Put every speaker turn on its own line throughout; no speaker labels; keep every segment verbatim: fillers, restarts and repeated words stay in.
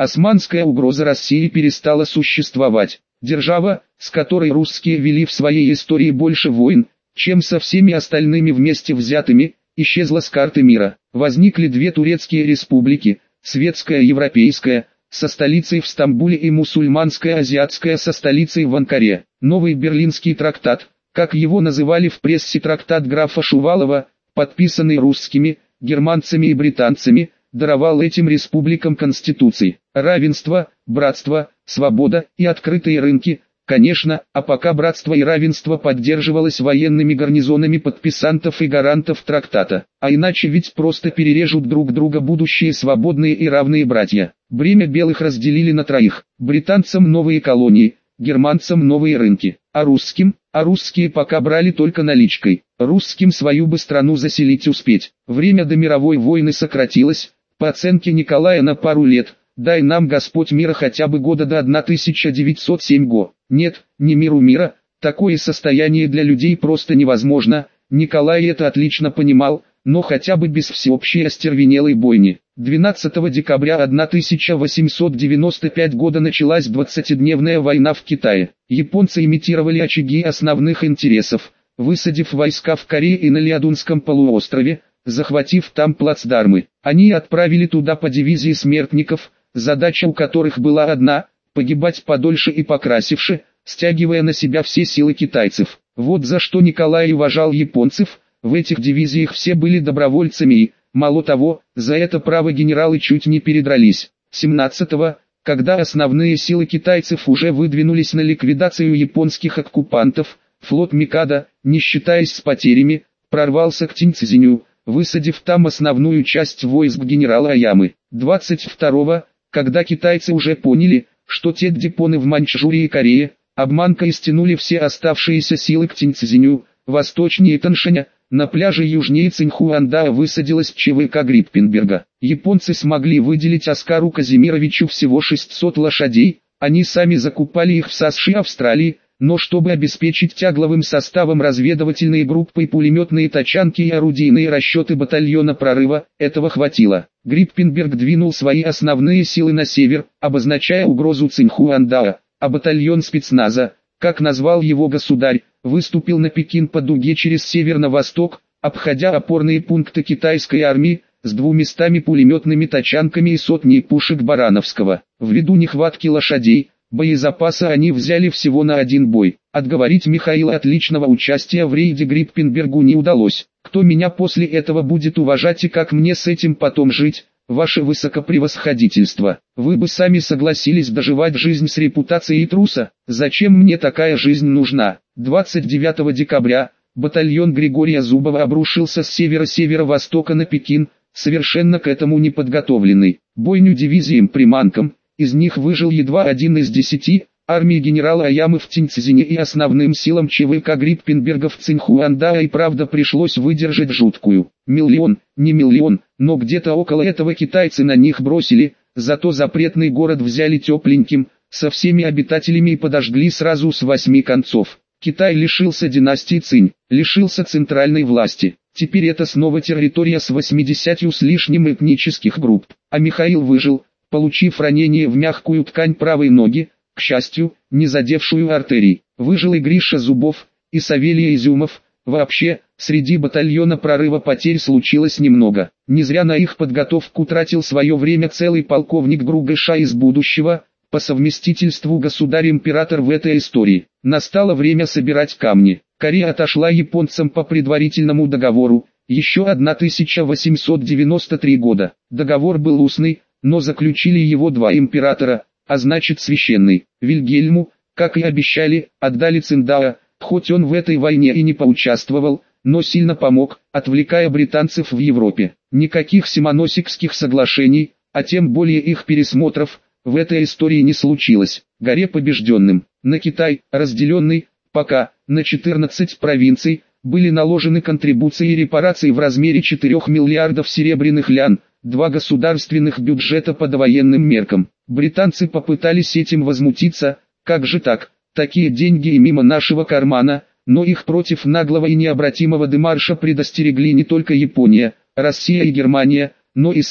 Османская угроза России перестала существовать. Держава, с которой русские вели в своей истории больше войн, чем со всеми остальными вместе взятыми, исчезла с карты мира. Возникли две турецкие республики, светская европейская, со столицей в Стамбуле, и мусульманская азиатская со столицей в Анкаре. Новый Берлинский трактат, как его называли в прессе трактат графа Шувалова, подписанный русскими, германцами и британцами, даровал этим республикам конституции, равенство, братство, свобода и открытые рынки, конечно, а пока братство и равенство поддерживалось военными гарнизонами подписантов и гарантов трактата, а иначе ведь просто перережут друг друга будущие свободные и равные братья. Бремя белых разделили на троих: британцам новые колонии, германцам новые рынки, а русским, а русские пока брали только наличкой, русским свою бы страну заселить успеть. Время до мировой войны сократилось, по оценке Николая, на пару лет. Дай нам Господь мира хотя бы года до тысяча девятьсот седьмого го. Нет, не миру мира, такое состояние для людей просто невозможно. Николай это отлично понимал, но хотя бы без всеобщей остервенелой бойни. двенадцатого декабря тысяча восемьсот девяносто пятого года началась двадцатидневная война в Китае. Японцы имитировали очаги основных интересов, высадив войска в Корее и на Лиадунском полуострове, захватив там плацдармы. Они отправили туда по дивизии смертников, задача у которых была одна – погибать подольше и покрасивше, стягивая на себя все силы китайцев. Вот за что Николай уважал японцев. В этих дивизиях все были добровольцами и, мало того, за это право генералы чуть не передрались. семнадцатого, когда основные силы китайцев уже выдвинулись на ликвидацию японских оккупантов, флот Микадо, не считаясь с потерями, прорвался к Тиньцзиню, высадив там основную часть войск генерала Аямы. двадцать второго, когда китайцы уже поняли, что те дипоны в Маньчжурии и Корее, обманкой стянули все оставшиеся силы к Тиньцзиню, восточнее Таншаня, на пляже южнее Цинхуандао высадилась ЧВК Гриппенберга. Японцы смогли выделить Оскару Казимировичу всего шестьсот лошадей, они сами закупали их в США и Австралии, но чтобы обеспечить тягловым составом разведывательные группы и пулеметные тачанки и орудийные расчеты батальона прорыва, этого хватило. Гриппенберг двинул свои основные силы на север, обозначая угрозу Цинхуандао, а батальон спецназа, как назвал его государь, выступил на Пекин по дуге через север на восток, обходя опорные пункты китайской армии, с двумястами пулеметными тачанками и сотней пушек Барановского. Ввиду нехватки лошадей, боезапаса они взяли всего на один бой. Отговорить Михаила от личного участия в рейде Гриппенбергу не удалось. Кто меня после этого будет уважать и как мне с этим потом жить? Ваше высокопревосходительство, вы бы сами согласились доживать жизнь с репутацией труса? Зачем мне такая жизнь нужна? двадцать девятого декабря, батальон Григория Зубова обрушился с севера-северо-востока на Пекин, совершенно к этому не подготовленный. Бойню дивизиям-приманкам, из них выжил едва один из десяти, армии генерала Аямы в Тиньцзине и основным силам ЧВК Гриппенберга в Цинхуандао и правда пришлось выдержать жуткую. Миллион, не миллион, но где-то около этого китайцы на них бросили, зато запретный город взяли тепленьким, со всеми обитателями и подожгли сразу с восьми концов. Китай лишился династии Цинь, лишился центральной власти. Теперь это снова территория с восьмидесятью с лишним этнических групп. А Михаил выжил, получив ранение в мягкую ткань правой ноги, к счастью, не задевшую артерий. Выжил и Гриша Зубов, и Савелий Изюмов. Вообще, среди батальона прорыва потерь случилось немного. Не зря на их подготовку тратил свое время целый полковник Гругыша из будущего, по совместительству государь-император в этой истории. Настало время собирать камни. Корея отошла японцам по предварительному договору, еще тысяча восемьсот девяносто третий года. Договор был устный, но заключили его два императора, а значит священный. Вильгельму, как и обещали, отдали Циндао, хоть он в этой войне и не поучаствовал, но сильно помог, отвлекая британцев в Европе. Никаких Симоносекских соглашений, а тем более их пересмотров, в этой истории не случилось. Горе побежденным, на Китай, разделенный, пока, на четырнадцать провинций, были наложены контрибуции и репарации в размере четырёх миллиардов серебряных лян, два государственных бюджета по довоенным меркам. Британцы попытались этим возмутиться, как же так, такие деньги и мимо нашего кармана, но их против наглого и необратимого демарша предостерегли не только Япония, Россия и Германия, но и США.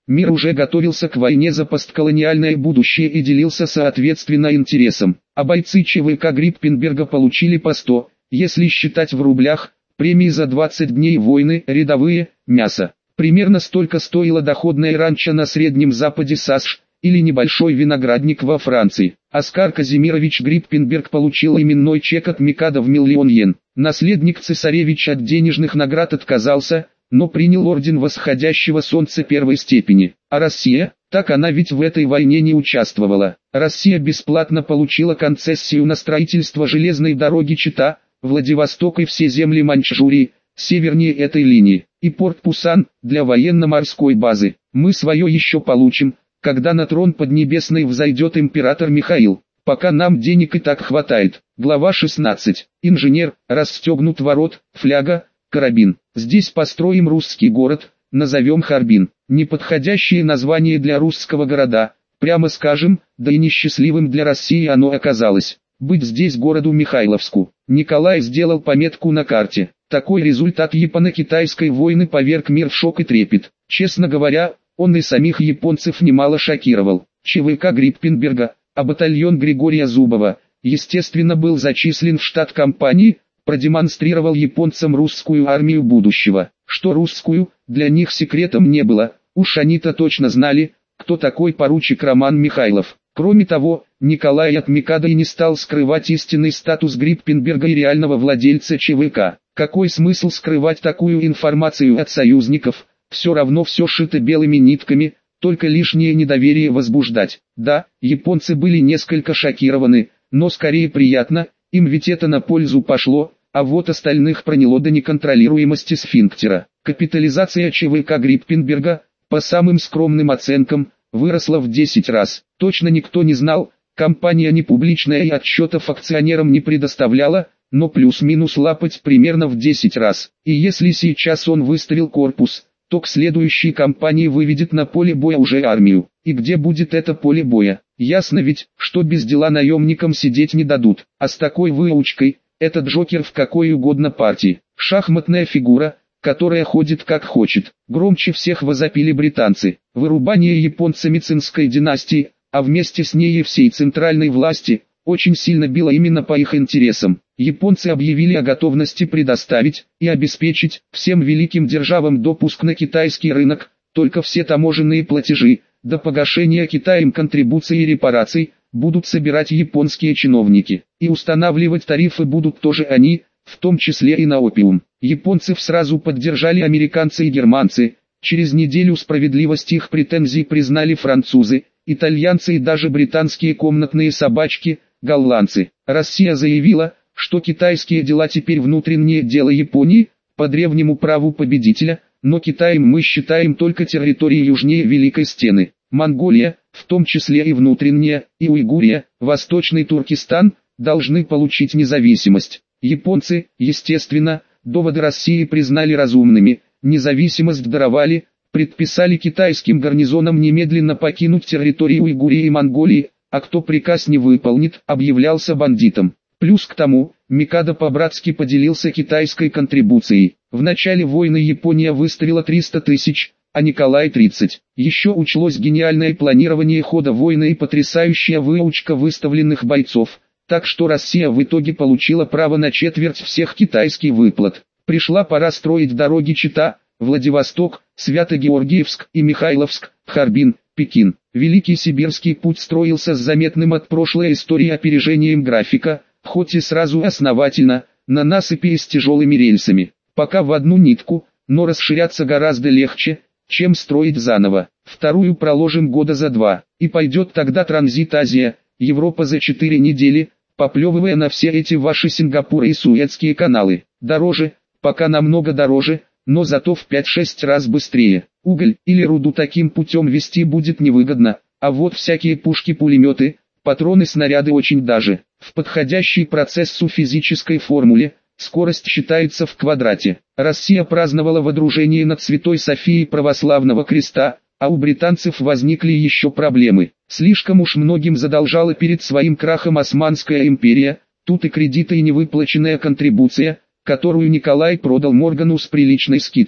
Мир уже готовился к войне за постколониальное будущее и делился соответственно интересам. А бойцы ЧВК Гриппенберга получили по сто, если считать в рублях, премии за двадцать дней войны, рядовые, мясо. Примерно столько стоило доходное ранчо на Среднем Западе САСШ, или небольшой виноградник во Франции. Оскар Казимирович Гриппенберг получил именной чек от Микадо в миллион йен. Наследник цесаревича от денежных наград отказался, но принял орден восходящего солнца первой степени. А Россия? Так она ведь в этой войне не участвовала. Россия бесплатно получила концессию на строительство железной дороги Чита, Владивосток и все земли Маньчжурии, севернее этой линии, и порт Пусан, для военно-морской базы. Мы свое еще получим, когда на трон Поднебесной взойдет император Михаил. Пока нам денег и так хватает. Глава шестнадцать. Инженер, расстегнут ворот, фляга, карабин. Здесь построим русский город, назовем Харбин. Неподходящее название для русского города, прямо скажем, да и несчастливым для России оно оказалось. Быть здесь городу Михайловску. Николай сделал пометку на карте. Такой результат японо-китайской войны поверг мир в шок и трепет. Честно говоря, он и самих японцев немало шокировал. ЧВК Гриппенберга, а батальон Григория Зубова, естественно, был зачислен в штат компании, продемонстрировал японцам русскую армию будущего. Что русскую, для них секретом не было, уж они-то точно знали, кто такой поручик Роман Михайлов. Кроме того, Николай от Микадо и не стал скрывать истинный статус Гриппенберга и реального владельца ЧВК. Какой смысл скрывать такую информацию от союзников? Все равно все шито белыми нитками, только лишнее недоверие возбуждать. Да, японцы были несколько шокированы, но скорее приятно, им ведь это на пользу пошло, а вот остальных проняло до неконтролируемости сфинктера. Капитализация ЧВК Гриппенберга, по самым скромным оценкам, выросла в десять раз. Точно никто не знал, компания не публичная и отчетов акционерам не предоставляла, но плюс-минус лапать примерно в десять раз. И если сейчас он выставил корпус, то к следующей кампании выведет на поле боя уже армию. И где будет это поле боя? Ясно ведь, что без дела наемникам сидеть не дадут. А с такой выучкой, этот Джокер в какой угодно партии. Шахматная фигура, которая ходит как хочет. Громче всех возопили британцы. Вырубание японцами Цинской династии, а вместе с ней и всей центральной власти, очень сильно било именно по их интересам. Японцы объявили о готовности предоставить и обеспечить всем великим державам допуск на китайский рынок, только все таможенные платежи, до погашения Китаем контрибуций и репараций, будут собирать японские чиновники, и устанавливать тарифы будут тоже они, в том числе и на опиум. Японцев сразу поддержали американцы и германцы, через неделю справедливость их претензий признали французы, итальянцы и даже британские комнатные собачки, голландцы. Россия заявила, что китайские дела теперь внутреннее дело Японии, по древнему праву победителя, но Китаем мы считаем только территории южнее Великой Стены. Монголия, в том числе и внутренняя, и Уйгурия, Восточный Туркестан, должны получить независимость. Японцы, естественно, доводы России признали разумными, независимость даровали, предписали китайским гарнизонам немедленно покинуть территории Уйгурии и Монголии, а кто приказ не выполнит, объявлялся бандитом. Плюс к тому, Микадо по-братски поделился китайской контрибуцией. В начале войны Япония выставила триста тысяч, а Николай тридцать. Еще учлось гениальное планирование хода войны и потрясающая выучка выставленных бойцов, так что Россия в итоге получила право на четверть всех китайских выплат. Пришла пора строить дороги Чита, Владивосток, Свято-Георгиевск и Михайловск, Харбин, Пекин. Великий Сибирский путь строился с заметным от прошлой истории опережением графика, хоть и сразу основательно, на насыпи и с тяжелыми рельсами. Пока в одну нитку, но расширяться гораздо легче, чем строить заново. Вторую проложим года за два, и пойдет тогда транзит Азия, Европа за четыре недели, поплевывая на все эти ваши Сингапуры и Суэцкие каналы. Дороже, пока намного дороже, но зато в пять-шесть раз быстрее. Уголь или руду таким путем везти будет невыгодно, а вот всякие пушки-пулеметы, патроны, снаряды очень даже. В подходящей процессу физической формуле, скорость считается в квадрате. Россия праздновала водружение над Святой Софией православного креста, а у британцев возникли еще проблемы. Слишком уж многим задолжала перед своим крахом Османская империя, тут и кредиты и невыплаченная контрибуция, которую Николай продал Моргану с приличной скидкой.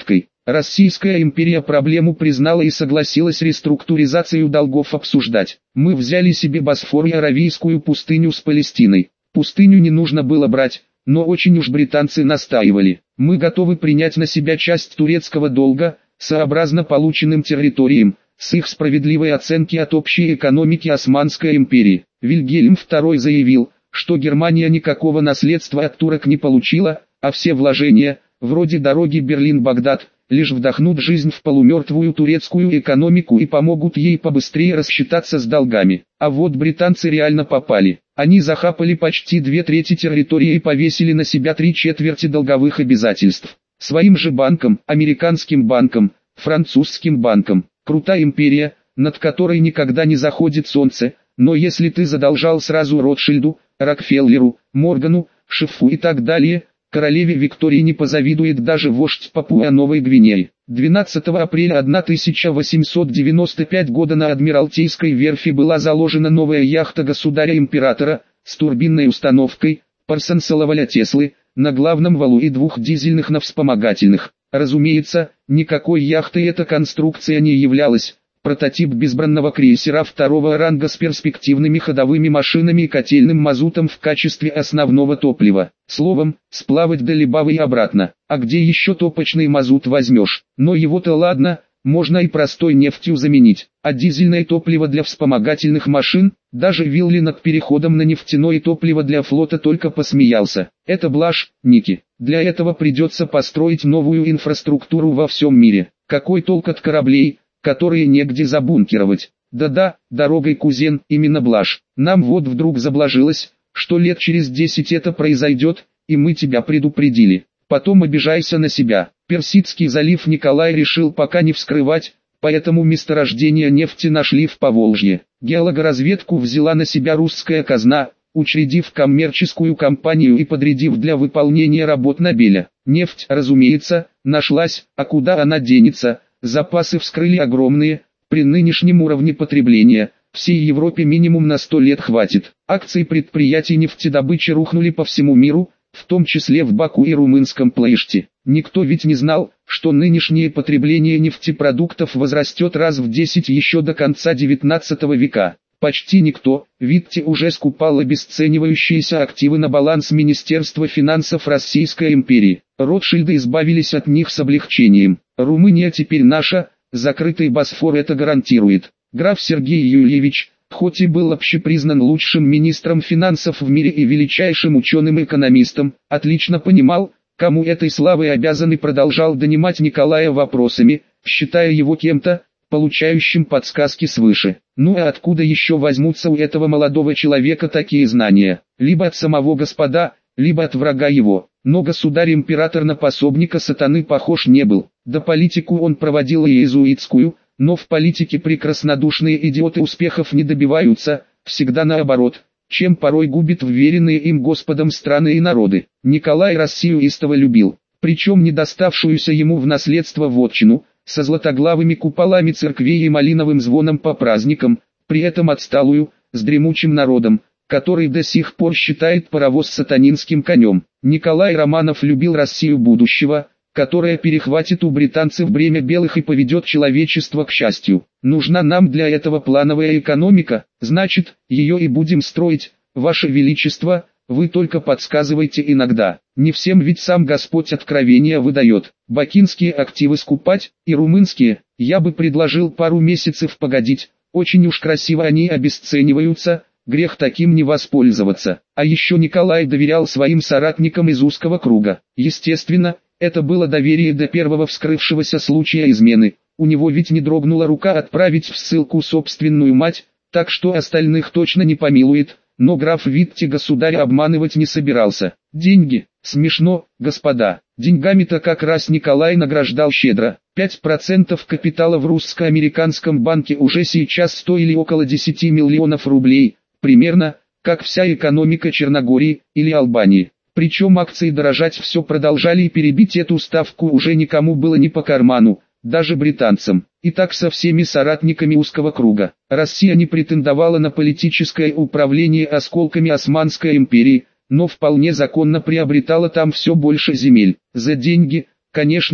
Российская империя проблему признала и согласилась реструктуризацию долгов обсуждать. Мы взяли себе Босфор и Аравийскую пустыню с Палестиной. Пустыню не нужно было брать, но очень уж британцы настаивали. Мы готовы принять на себя часть турецкого долга, сообразно полученным территориям, с их справедливой оценки от общей экономики Османской империи. Вильгельм второй заявил, что Германия никакого наследства от турок не получила, а все вложения, вроде дороги Берлин-Багдад, лишь вдохнут жизнь в полумертвую турецкую экономику и помогут ей побыстрее рассчитаться с долгами. А вот британцы реально попали. Они захапали почти две трети территории и повесили на себя три четверти долговых обязательств. Своим же банкам, американским банкам, французским банкам. Крутая империя, над которой никогда не заходит солнце, но если ты задолжал сразу Ротшильду, Рокфеллеру, Моргану, Шифу и так далее, королеве Виктории не позавидует даже вождь Папуа-Новой Гвинеи. двенадцатого апреля тысяча восемьсот девяносто пятого года на Адмиралтейской верфи была заложена новая яхта государя-императора, с турбинной установкой, Парсонса-Лаваля Теслы, на главном валу и двух дизельных на вспомогательных. Разумеется, никакой яхтой эта конструкция не являлась. Прототип безбранного крейсера второго ранга с перспективными ходовыми машинами и котельным мазутом в качестве основного топлива. Словом, сплавать до Либавы и обратно. А где еще топочный мазут возьмешь? Но его-то ладно, можно и простой нефтью заменить. А дизельное топливо для вспомогательных машин, даже Вилли над переходом на нефтяное топливо для флота только посмеялся. Это блажь, Ники. Для этого придется построить новую инфраструктуру во всем мире. Какой толк от кораблей, которые негде забункировать? Да-да, дорогой кузен, именно блажь. Нам вот вдруг заблажилось, что лет через десять это произойдет, и мы тебя предупредили. Потом обижайся на себя. Персидский залив Николай решил пока не вскрывать, поэтому месторождение нефти нашли в Поволжье. Геологоразведку взяла на себя русская казна, учредив коммерческую компанию и подрядив для выполнения работ Нобеля. Нефть, разумеется, нашлась, а куда она денется? Запасы вскрыли огромные, при нынешнем уровне потребления, всей Европе минимум на сто лет хватит. Акции предприятий нефтедобычи рухнули по всему миру, в том числе в Баку и румынском Плоешти. Никто ведь не знал, что нынешнее потребление нефтепродуктов возрастет раз в десять еще до конца девятнадцатого века. Почти никто, Витте уже скупал обесценивающиеся активы на баланс Министерства финансов Российской империи. Ротшильды избавились от них с облегчением. Румыния теперь наша, закрытый Босфор это гарантирует. Граф Сергей Юльевич, хоть и был общепризнан лучшим министром финансов в мире и величайшим ученым-экономистом, отлично понимал, кому этой славой обязан и продолжал донимать Николая вопросами, считая его кем-то, получающим подсказки свыше. Ну а откуда еще возьмутся у этого молодого человека такие знания? Либо от самого Господа, либо от врага его. Но государь-император на пособника сатаны похож не был. Да политику он проводил и иезуитскую, но в политике прекраснодушные идиоты успехов не добиваются, всегда наоборот, чем порой губит вверенные им Господом страны и народы. Николай Россию истово любил, причем не доставшуюся ему в наследство вотчину, со златоглавыми куполами церквей и малиновым звоном по праздникам, при этом отсталую, с дремучим народом, который до сих пор считает паровоз сатанинским конем. Николай Романов любил Россию будущего, которая перехватит у британцев бремя белых и поведет человечество к счастью. Нужна нам для этого плановая экономика, значит, ее и будем строить, Ваше Величество, вы только подсказывайте иногда. Не всем ведь сам Господь откровения выдает. Бакинские активы скупать, и румынские, я бы предложил пару месяцев погодить, очень уж красиво они обесцениваются, грех таким не воспользоваться. А еще Николай доверял своим соратникам из узкого круга. Естественно, это было доверие до первого вскрывшегося случая измены. У него ведь не дрогнула рука отправить в ссылку собственную мать, так что остальных точно не помилует. Но граф Витте государя обманывать не собирался. Деньги, смешно, господа, деньгами-то как раз Николай награждал щедро. пять процентов капитала в русско-американском банке уже сейчас стоили около десяти миллионов рублей, примерно, как вся экономика Черногории или Албании. Причем акции дорожать все продолжали и перебить эту ставку уже никому было не по карману, даже британцам. И так со всеми соратниками узкого круга. Россия не претендовала на политическое управление осколками Османской империи, но вполне законно приобретала там все больше земель. За деньги, конечно,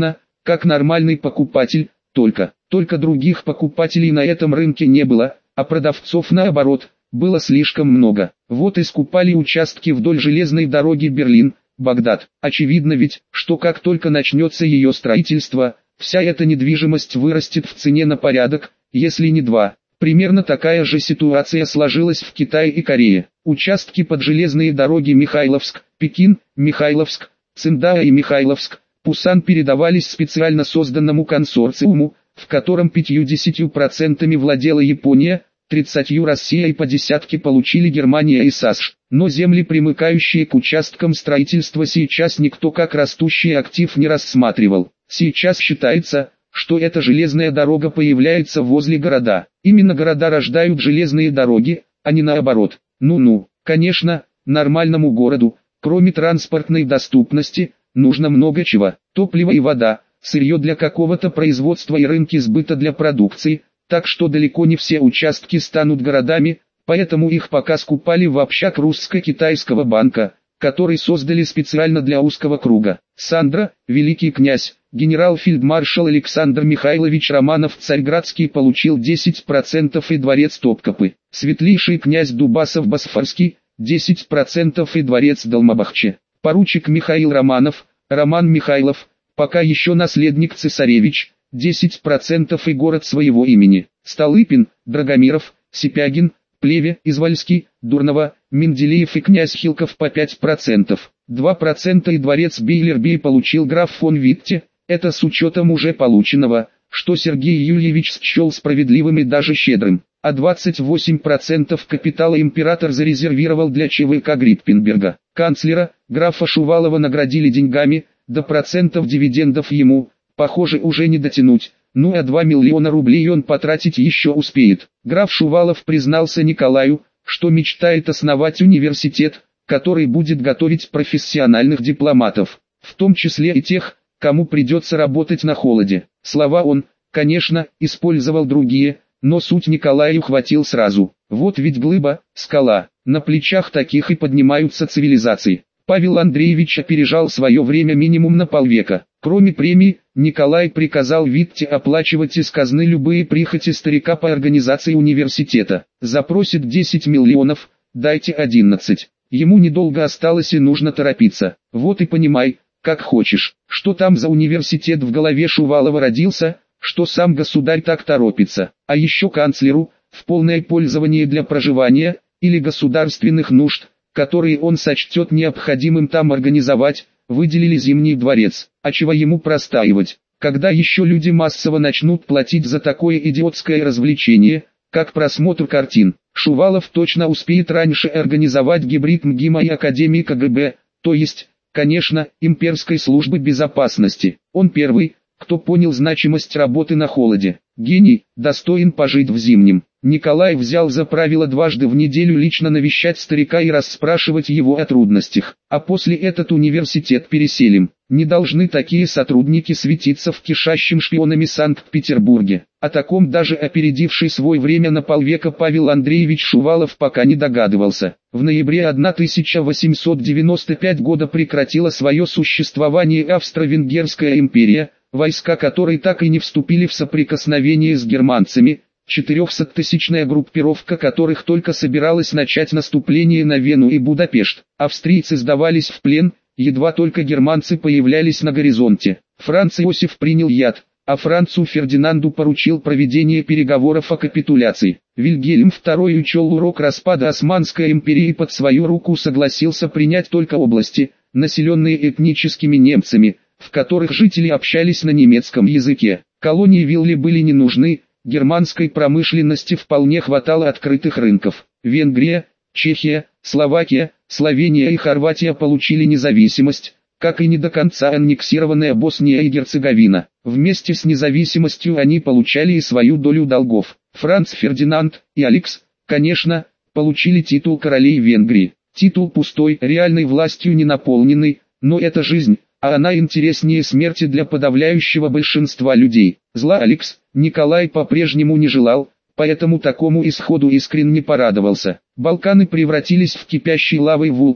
как нормальный покупатель, только, только других покупателей на этом рынке не было, а продавцов наоборот, было слишком много. Вот и скупали участки вдоль железной дороги Берлин-Багдад. Очевидно ведь, что как только начнется ее строительство, вся эта недвижимость вырастет в цене на порядок, если не два. Примерно такая же ситуация сложилась в Китае и Корее. Участки под железные дороги Михайловск, Пекин, Михайловск, Циндао и Михайловск, Пусан передавались специально созданному консорциуму, в котором пятьюдесятью процентами владела Япония, тридцатью Россия и по десятке получили Германия и САСШ. Но земли, примыкающие к участкам строительства, сейчас никто как растущий актив не рассматривал. Сейчас считается, что эта железная дорога появляется возле города. Именно города рождают железные дороги, а не наоборот. Ну-ну, конечно, нормальному городу, кроме транспортной доступности, нужно много чего. Топливо и вода, сырье для какого-то производства и рынки сбыта для продукции, так что далеко не все участки станут городами, поэтому их пока скупали в общак русско-китайского банка, который создали специально для узкого круга. Сандра, великий князь, генерал-фельдмаршал Александр Михайлович Романов Царьградский получил десять процентов и дворец Топкапы. Светлейший князь Дубасов-Босфорский, десять процентов и дворец Долмабахче. Поручик Михаил Романов, Роман Михайлов, пока еще наследник цесаревич, десять процентов и город своего имени. Столыпин, Драгомиров, Сипягин, Плеве, Извольский, Дурново, Менделеев и князь Хилков по пять процентов. два процента и дворец Бейлербей получил граф фон Витте, это с учетом уже полученного, что Сергей Юльевич счел справедливым и даже щедрым. А двадцать восемь процентов капитала император зарезервировал для ЧВК Гриппенберга. Канцлера, графа Шувалова наградили деньгами, до процентов дивидендов ему, похоже, уже не дотянуть. Ну а два миллиона рублей он потратить еще успеет. Граф Шувалов признался Николаю, что мечтает основать университет, который будет готовить профессиональных дипломатов, в том числе и тех, кому придется работать на холоде. Слова он, конечно, использовал другие, но суть Николаю хватил сразу. Вот ведь глыба, скала, на плечах таких и поднимаются цивилизации. Павел Андреевич опережал свое время минимум на полвека. Кроме премии, Николай приказал Витте оплачивать из казны любые прихоти старика по организации университета. Запросит десять миллионов, дайте одиннадцать. Ему недолго осталось и нужно торопиться. Вот и понимай, как хочешь, что там за университет в голове Шувалова родился, что сам государь так торопится. А еще канцлеру, в полное пользование для проживания, или государственных нужд, которые он сочтет необходимым там организовать, выделили Зимний дворец. А чего ему простаивать, когда еще люди массово начнут платить за такое идиотское развлечение, как просмотр картин. Шувалов точно успеет раньше организовать гибрид МГИМа и Академии КГБ, то есть, конечно, имперской службы безопасности. Он первый, кто понял значимость работы на холоде. Гений, достоин пожить в Зимнем. Николай взял за правило дважды в неделю лично навещать старика и расспрашивать его о трудностях. А после этот университет переселим. Не должны такие сотрудники светиться в кишащем шпионами Санкт-Петербурге. О таком даже опередивший свой время на полвека Павел Андреевич Шувалов пока не догадывался. В ноябре тысяча восемьсот девяносто пятого года прекратила свое существование Австро-Венгерская империя, войска которой так и не вступили в соприкосновение с германцами, четырехсоттысячная группировка которых только собиралась начать наступление на Вену и Будапешт. Австрийцы сдавались в плен, едва только германцы появлялись на горизонте. Франц Иосиф принял яд, а Францу Фердинанду поручил проведение переговоров о капитуляции. Вильгельм второй учел урок распада Османской империи и под свою руку согласился принять только области, населенные этническими немцами, в которых жители общались на немецком языке. Колонии Вилли были не нужны, германской промышленности вполне хватало открытых рынков. Венгрия, Чехия, Словакия, Словения и Хорватия получили независимость, как и не до конца аннексированная Босния и Герцеговина. Вместе с независимостью они получали и свою долю долгов. Франц Фердинанд и Алекс, конечно, получили титул королей Венгрии. Титул пустой, реальной властью не наполненный, но это жизнь, а она интереснее смерти для подавляющего большинства людей. Зла Алекс Николай по-прежнему не желал, поэтому такому исходу искренне порадовался. Балканы превратились в кипящий лавой вулкан,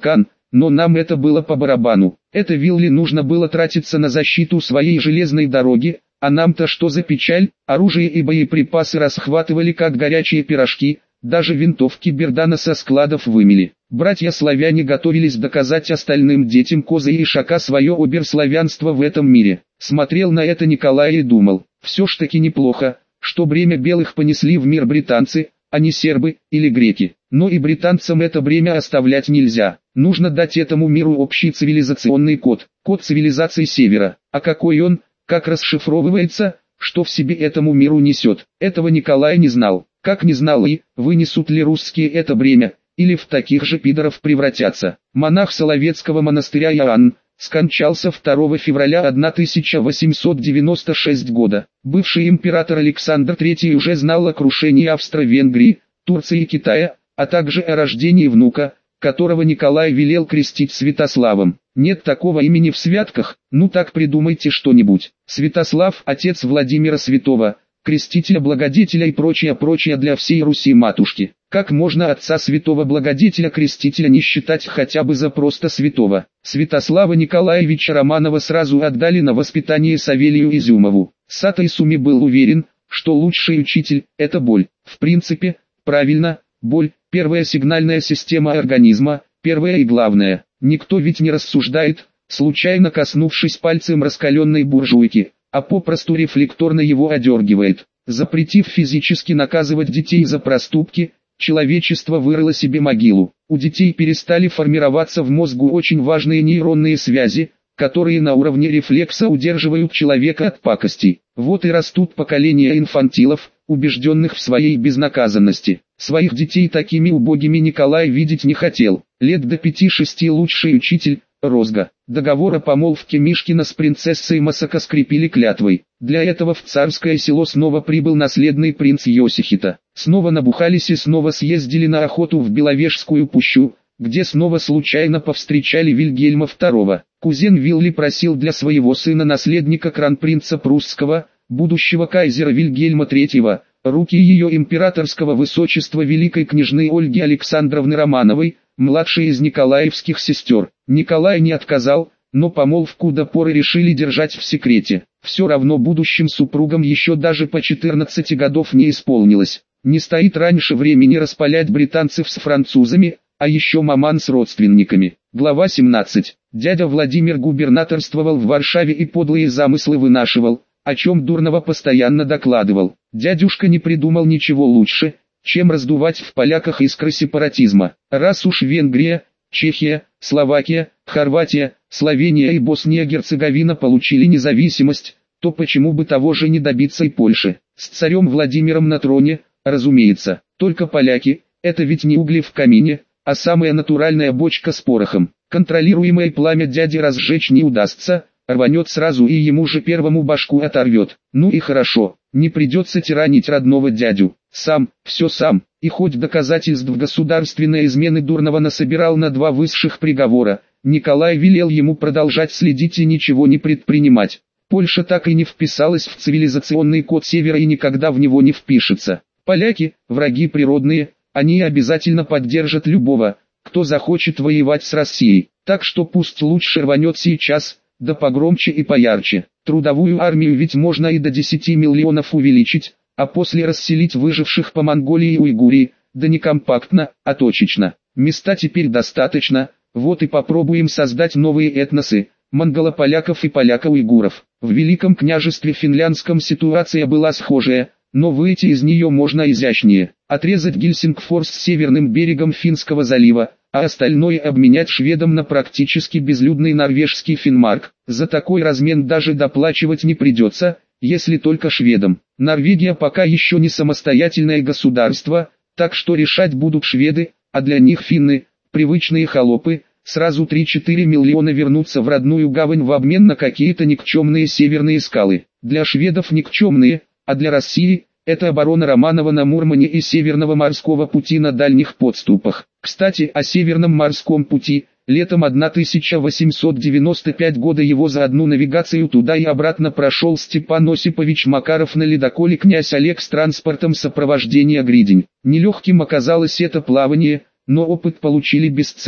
но нам это было по барабану. Это Вилле нужно было тратиться на защиту своей железной дороги, а нам-то что за печаль, оружие и боеприпасы расхватывали как горячие пирожки, даже винтовки Бердана со складов вымели. Братья-славяне готовились доказать остальным детям Козы и Ишака свое оберславянство в этом мире. Смотрел на это Николай и думал, все ж таки неплохо, что бремя белых понесли в мир британцы, а не сербы или греки. Но и британцам это бремя оставлять нельзя. Нужно дать этому миру общий цивилизационный код, код цивилизации Севера. А какой он, как расшифровывается, что в себе этому миру несет, этого Николай не знал. Как не знал и, вынесут ли русские это бремя, или в таких же пидоров превратятся. Монах Соловецкого монастыря Иоанн скончался второго февраля тысяча восемьсот девяносто шестого года. Бывший император Александр третий уже знал о крушении Австро-Венгрии, Турции и Китая, а также о рождении внука, которого Николай велел крестить Святославом. Нет такого имени в святках, ну так придумайте что-нибудь. Святослав – отец Владимира Святого, крестителя благодетеля и прочее-прочее для всей Руси матушки. Как можно отца святого благодетеля крестителя не считать хотя бы за просто святого? Святослава Николаевича Романова сразу отдали на воспитание Савелию Изюмову. Сато Изуми был уверен, что лучший учитель – это боль. В принципе, правильно, боль – первая сигнальная система организма, первая и главная. Никто ведь не рассуждает, случайно коснувшись пальцем раскаленной буржуйки, а попросту рефлекторно его одергивает. Запретив физически наказывать детей за проступки, человечество вырыло себе могилу. У детей перестали формироваться в мозгу очень важные нейронные связи, которые на уровне рефлекса удерживают человека от пакостей. Вот и растут поколения инфантилов, убежденных в своей безнаказанности. Своих детей такими убогими Николай видеть не хотел. Лет до пяти-шести лучший учитель, Розга. Договор о помолвке Мишкина с принцессой Масака скрепили клятвой. Для этого в царское село снова прибыл наследный принц Йосихита. Снова набухались и снова съездили на охоту в Беловежскую пущу, где снова случайно повстречали Вильгельма второго. Кузен Вилли просил для своего сына наследника кронпринца прусского, будущего кайзера Вильгельма третьего, руки ее императорского высочества великой княжны Ольги Александровны Романовой, младшей из николаевских сестер. Николай не отказал, но помолвку до поры решили держать в секрете. Все равно будущим супругам еще даже по четырнадцати годов не исполнилось. Не стоит раньше времени распалять британцев с французами, а еще маман с родственниками. Глава семнадцать. Дядя Владимир губернаторствовал в Варшаве и подлые замыслы вынашивал, о чем дурного постоянно докладывал. Дядюшка не придумал ничего лучше, чем раздувать в поляках искры сепаратизма. Раз уж Венгрия, Чехия, Словакия, Хорватия, Словения и Босния-Герцеговина получили независимость, то почему бы того же не добиться и Польши? С царем Владимиром на троне, разумеется, только поляки, это ведь не угли в камине, а самая натуральная бочка с порохом. Контролируемое пламя дяди разжечь не удастся, рванет сразу и ему же первому башку оторвет. Ну и хорошо, не придется тиранить родного дядю. Сам, все сам, и хоть доказательств государственной измены дурного насобирал на два высших приговора, Николай велел ему продолжать следить и ничего не предпринимать. Польша так и не вписалась в цивилизационный код Севера и никогда в него не впишется. Поляки, враги природные, они обязательно поддержат любого, кто захочет воевать с Россией. Так что пусть лучше рванет сейчас, да погромче и поярче. Трудовую армию ведь можно и до десяти миллионов увеличить, а после расселить выживших по Монголии и Уйгурии, да не компактно, а точечно. Места теперь достаточно, вот и попробуем создать новые этносы, монголо-поляков и поляко-уйгуров. В Великом княжестве финляндском ситуация была схожая, но выйти из нее можно изящнее. Отрезать Гельсингфорс с северным берегом Финского залива, а остальное обменять шведам на практически безлюдный норвежский Финмарк. За такой размен даже доплачивать не придется, если только шведам. Норвегия пока еще не самостоятельное государство, так что решать будут шведы, а для них финны, привычные холопы, сразу три-четыре миллиона вернутся в родную гавань в обмен на какие-то никчемные северные скалы. Для шведов никчемные, а для России – это оборона Романова на Мурмане и Северного морского пути на дальних подступах. Кстати, о Северном морском пути. Летом тысяча восемьсот девяносто пятого года его за одну навигацию туда и обратно прошел Степан Осипович Макаров на ледоколе «Князь Олег» с транспортом сопровождения «Гридень». Нелегким оказалось это плавание, но опыт получили бесценный.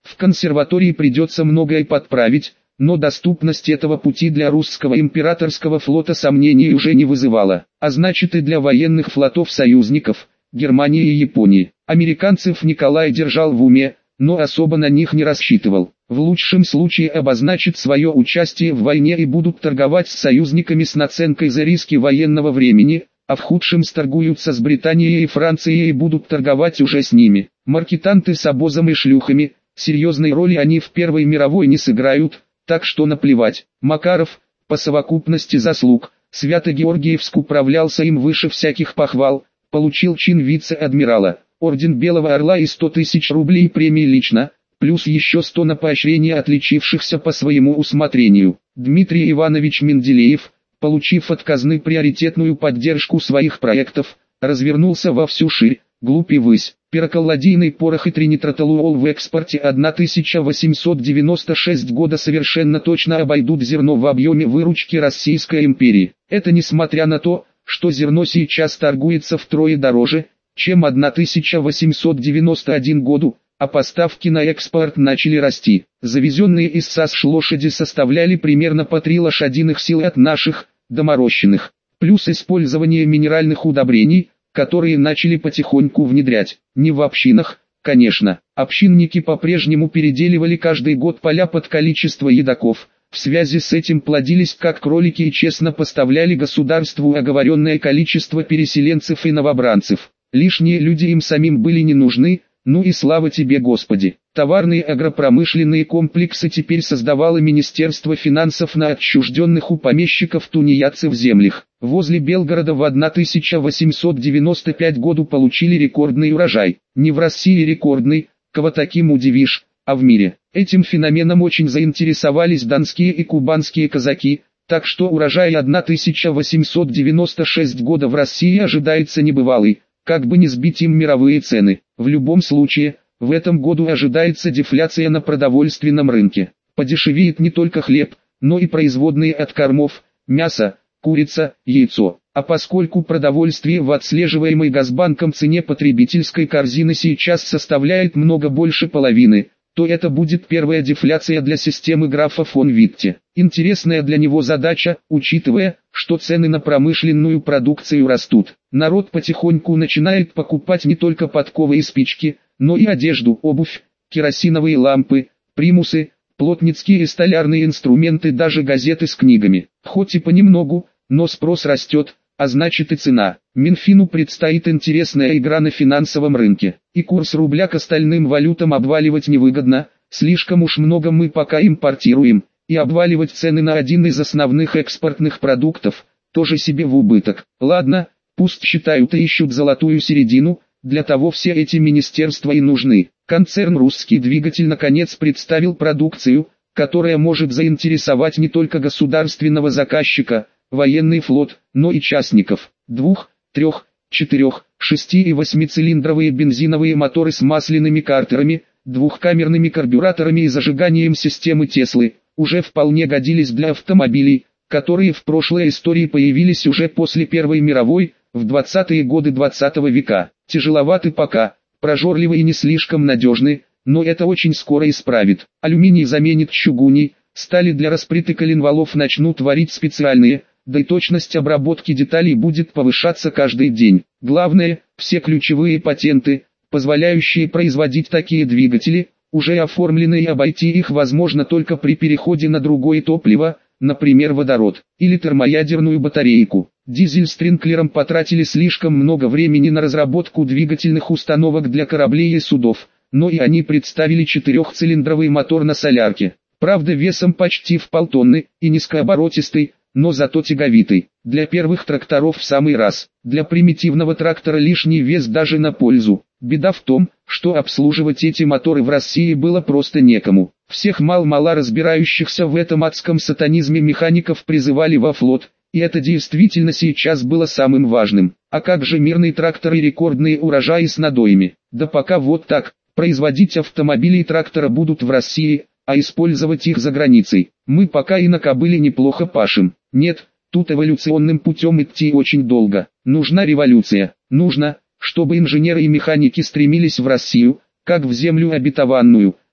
В консерватории придется многое подправить, но доступность этого пути для русского императорского флота сомнений уже не вызывала, а значит и для военных флотов союзников, Германии и Японии. Американцев Николай держал в уме, но особо на них не рассчитывал. В лучшем случае обозначат свое участие в войне и будут торговать с союзниками с наценкой за риски военного времени, а в худшем сторгуются с Британией и Францией и будут торговать уже с ними. Маркетанты с обозом и шлюхами, серьезной роли они в Первой мировой не сыграют, так что наплевать. Макаров, по совокупности заслуг, Свято-Георгиевск управлялся им выше всяких похвал, получил чин вице-адмирала, орден Белого Орла и сто тысяч рублей премии лично, плюс еще сто на поощрение отличившихся по своему усмотрению. Дмитрий Иванович Менделеев, получив от казны приоритетную поддержку своих проектов, развернулся во всю ширь, глубь и высь. Пирокалладийный порох и тринитротолуол в экспорте тысяча восемьсот девяносто шестого года совершенно точно обойдут зерно в объеме выручки Российской империи. Это несмотря на то, что зерно сейчас торгуется втрое дороже, чем тысяча восемьсот девяносто первому году, а поставки на экспорт начали расти. Завезенные из САСШ лошади составляли примерно по три лошадиных силы от наших, доморощенных, плюс использование минеральных удобрений, которые начали потихоньку внедрять. Не в общинах, конечно. Общинники по-прежнему переделивали каждый год поля под количество едоков. В связи с этим плодились как кролики и честно поставляли государству оговоренное количество переселенцев и новобранцев. Лишние люди им самим были не нужны, ну и слава тебе Господи. Товарные агропромышленные комплексы теперь создавало Министерство финансов на отчужденных у помещиков тунеядцев землях. Возле Белгорода в тысяча восемьсот девяносто пятом году получили рекордный урожай. Не в России рекордный, кого таким удивишь, а в мире. Этим феноменом очень заинтересовались донские и кубанские казаки, так что урожай тысяча восемьсот девяносто шестого года в России ожидается небывалый, как бы не сбить им мировые цены. В любом случае, в этом году ожидается дефляция на продовольственном рынке. Подешевеет не только хлеб, но и производные от кормов, мясо, курица, яйцо. А поскольку продовольствие в отслеживаемой Газбанком цене потребительской корзины сейчас составляет много больше половины, то это будет первая дефляция для системы графа фон Витте. Интересная для него задача, учитывая, что цены на промышленную продукцию растут. Народ потихоньку начинает покупать не только подковы и спички, но и одежду, обувь, керосиновые лампы, примусы, плотницкие и столярные инструменты, даже газеты с книгами. Хоть и понемногу, но спрос растет, а значит и цена. Минфину предстоит интересная игра на финансовом рынке. И курс рубля к остальным валютам обваливать невыгодно, слишком уж много мы пока импортируем, и обваливать цены на один из основных экспортных продуктов, тоже себе в убыток. Ладно, пусть считают и ищут золотую середину, для того все эти министерства и нужны. Концерн «Русский двигатель» наконец представил продукцию, которая может заинтересовать не только государственного заказчика, военный флот, но и частников. Двух, трех, четырех, шести и восьмицилиндровые бензиновые моторы с масляными картерами, двухкамерными карбюраторами и зажиганием системы Теслы, уже вполне годились для автомобилей, которые в прошлой истории появились уже после Первой мировой, в двадцатые годы двадцатого века. Тяжеловаты пока, прожорливы и не слишком надежны, но это очень скоро исправит. Алюминий заменит чугуний, стали для распритыка коленвалов начнут варить специальные, да и точность обработки деталей будет повышаться каждый день. Главное, все ключевые патенты, позволяющие производить такие двигатели, уже оформлены, и обойти их возможно только при переходе на другое топливо, например водород, или термоядерную батарейку. Дизель-стринклерам потратили слишком много времени на разработку двигательных установок для кораблей и судов, но и они представили четырехцилиндровый мотор на солярке. Правда весом почти в полтонны, и низкооборотистый, но зато тяговитый. Для первых тракторов в самый раз. Для примитивного трактора лишний вес даже на пользу. Беда в том, что обслуживать эти моторы в России было просто некому. Всех мал-мала разбирающихся в этом адском сатанизме механиков призывали во флот, и это действительно сейчас было самым важным. А как же мирные тракторы и рекордные урожаи с надоями? Да пока вот так, производить автомобили и трактора будут в России, а использовать их за границей. Мы пока и на кобыле неплохо пашем. Нет, тут эволюционным путем идти очень долго. Нужна революция. Нужно, чтобы инженеры и механики стремились в Россию, как в землю обетованную,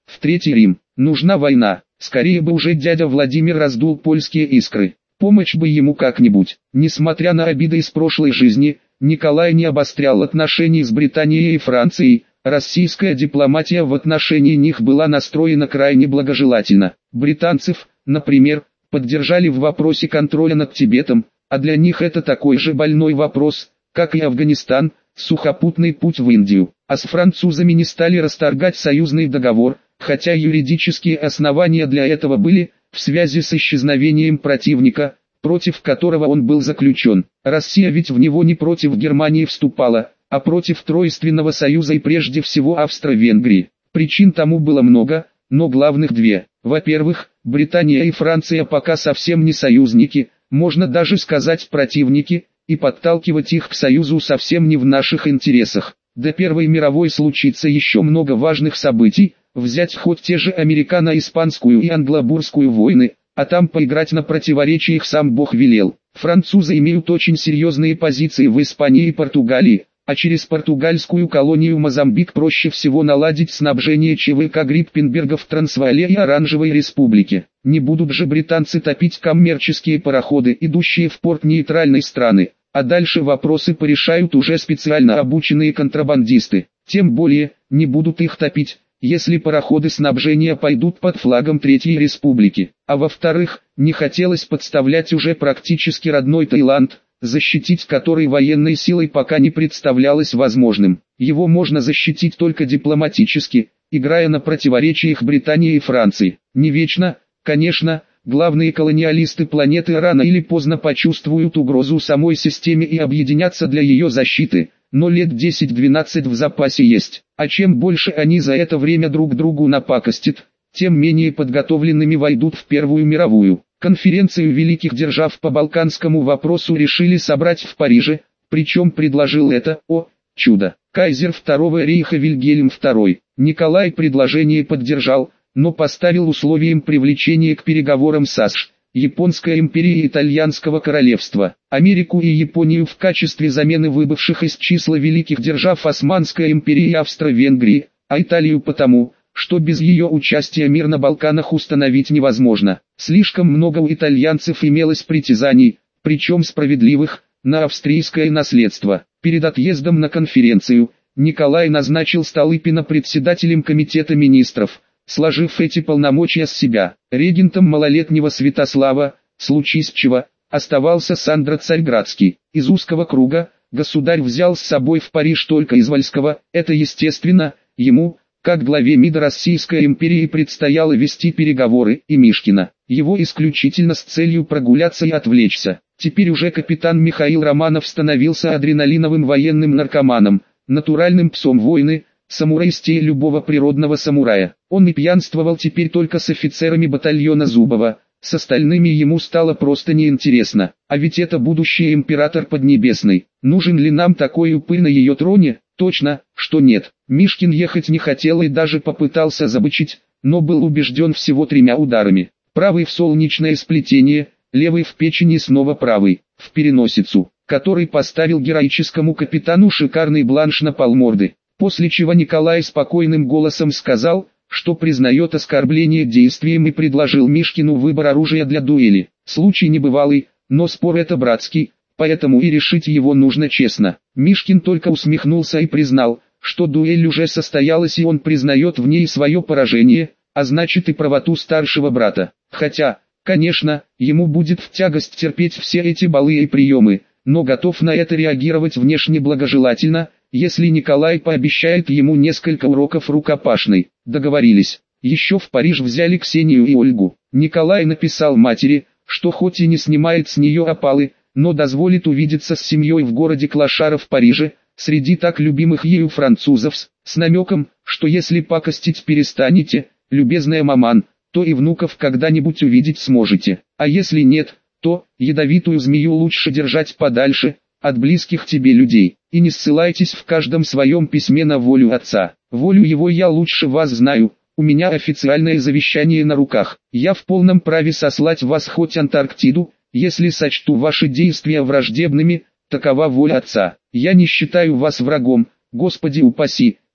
в Третий Рим. Нужна война, скорее бы уже дядя Владимир раздул польские искры. Помочь бы ему как-нибудь. Несмотря на обиды из прошлой жизни, Николай не обострял отношений с Британией и Францией. Российская дипломатия в отношении них была настроена крайне благожелательно. Британцев, например, поддержали в вопросе контроля над Тибетом, а для них это такой же больной вопрос, как и Афганистан, сухопутный путь в Индию. А с французами не стали расторгать союзный договор, хотя юридические основания для этого были, в связи с исчезновением противника, против которого он был заключен. Россия ведь в него не против Германии вступала, а против Тройственного союза и прежде всего Австро-Венгрии. Причин тому было много, но главных две. Во-первых, Британия и Франция пока совсем не союзники, можно даже сказать противники, и подталкивать их к союзу совсем не в наших интересах. До Первой мировой случится еще много важных событий, взять хоть те же американо-испанскую и англобурскую войны, а там поиграть на противоречиях сам Бог велел. Французы имеют очень серьезные позиции в Испании и Португалии, а через португальскую колонию Мозамбик проще всего наладить снабжение ЧВК Гриппенберга в Трансваале и Оранжевой Республике. Не будут же британцы топить коммерческие пароходы, идущие в порт нейтральной страны, а дальше вопросы порешают уже специально обученные контрабандисты. Тем более, не будут их топить, если пароходы снабжения пойдут под флагом Третьей Республики. А во-вторых, не хотелось подставлять уже практически родной Таиланд, защитить который военной силой пока не представлялось возможным. Его можно защитить только дипломатически, играя на противоречиях Британии и Франции. Не вечно, конечно, главные колониалисты планеты рано или поздно почувствуют угрозу самой системе и объединятся для ее защиты, но лет десять-двенадцать в запасе есть. А чем больше они за это время друг другу напакостят, тем менее подготовленными войдут в Первую мировую. Конференцию великих держав по балканскому вопросу решили собрать в Париже, причем предложил это, о, чудо, кайзер Второго рейха Вильгельм второй. Николай предложение поддержал, но поставил условием привлечения к переговорам САСШ, Японской империи и Итальянского королевства, Америку и Японию в качестве замены выбывших из числа великих держав Османской империи и Австро-Венгрии, а Италию потому, что без ее участия мир на Балканах установить невозможно. Слишком много у итальянцев имелось притязаний, причем справедливых, на австрийское наследство. Перед отъездом на конференцию, Николай назначил Столыпина председателем комитета министров, сложив эти полномочия с себя. Регентом малолетнего Святослава, случись чего, оставался Сандро Царьградский. Из узкого круга, государь взял с собой в Париж только Извольского, это естественно, ему, как главе МИДа Российской империи предстояло вести переговоры, и Мишкина, его исключительно с целью прогуляться и отвлечься. Теперь уже капитан Михаил Романов становился адреналиновым военным наркоманом, натуральным псом войны, самурайстей любого природного самурая. Он и пьянствовал теперь только с офицерами батальона Зубова, с остальными ему стало просто неинтересно. А ведь это будущий император Поднебесный. Нужен ли нам такой упырь на ее троне? Точно, что нет. Мишкин ехать не хотел и даже попытался забычить, но был убежден всего тремя ударами. Правый в солнечное сплетение, левый в печень и снова правый, в переносицу, который поставил героическому капитану шикарный бланш на полморды. После чего Николай спокойным голосом сказал, что признает оскорбление действием и предложил Мишкину выбор оружия для дуэли. Случай небывалый, но спор это братский, поэтому и решить его нужно честно. Мишкин только усмехнулся и признал, что дуэль уже состоялась и он признает в ней свое поражение, а значит и правоту старшего брата. Хотя, конечно, ему будет в тягость терпеть все эти балы и приемы, но готов на это реагировать внешне благожелательно, если Николай пообещает ему несколько уроков рукопашной. Договорились. Еще в Париж взяли Ксению и Ольгу. Николай написал матери, что хоть и не снимает с нее опалы, но дозволит увидеться с семьей в городе Клашара в Париже, среди так любимых ею французов, с намеком, что если пакостить перестанете, любезная маман, то и внуков когда-нибудь увидеть сможете. А если нет, то ядовитую змею лучше держать подальше от близких тебе людей. И не ссылайтесь в каждом своем письме на волю отца. Волю его я лучше вас знаю, у меня официальное завещание на руках. Я в полном праве сослать вас хоть Антарктиду, если сочту ваши действия враждебными, такова воля отца. Я не считаю вас врагом, Господи упаси,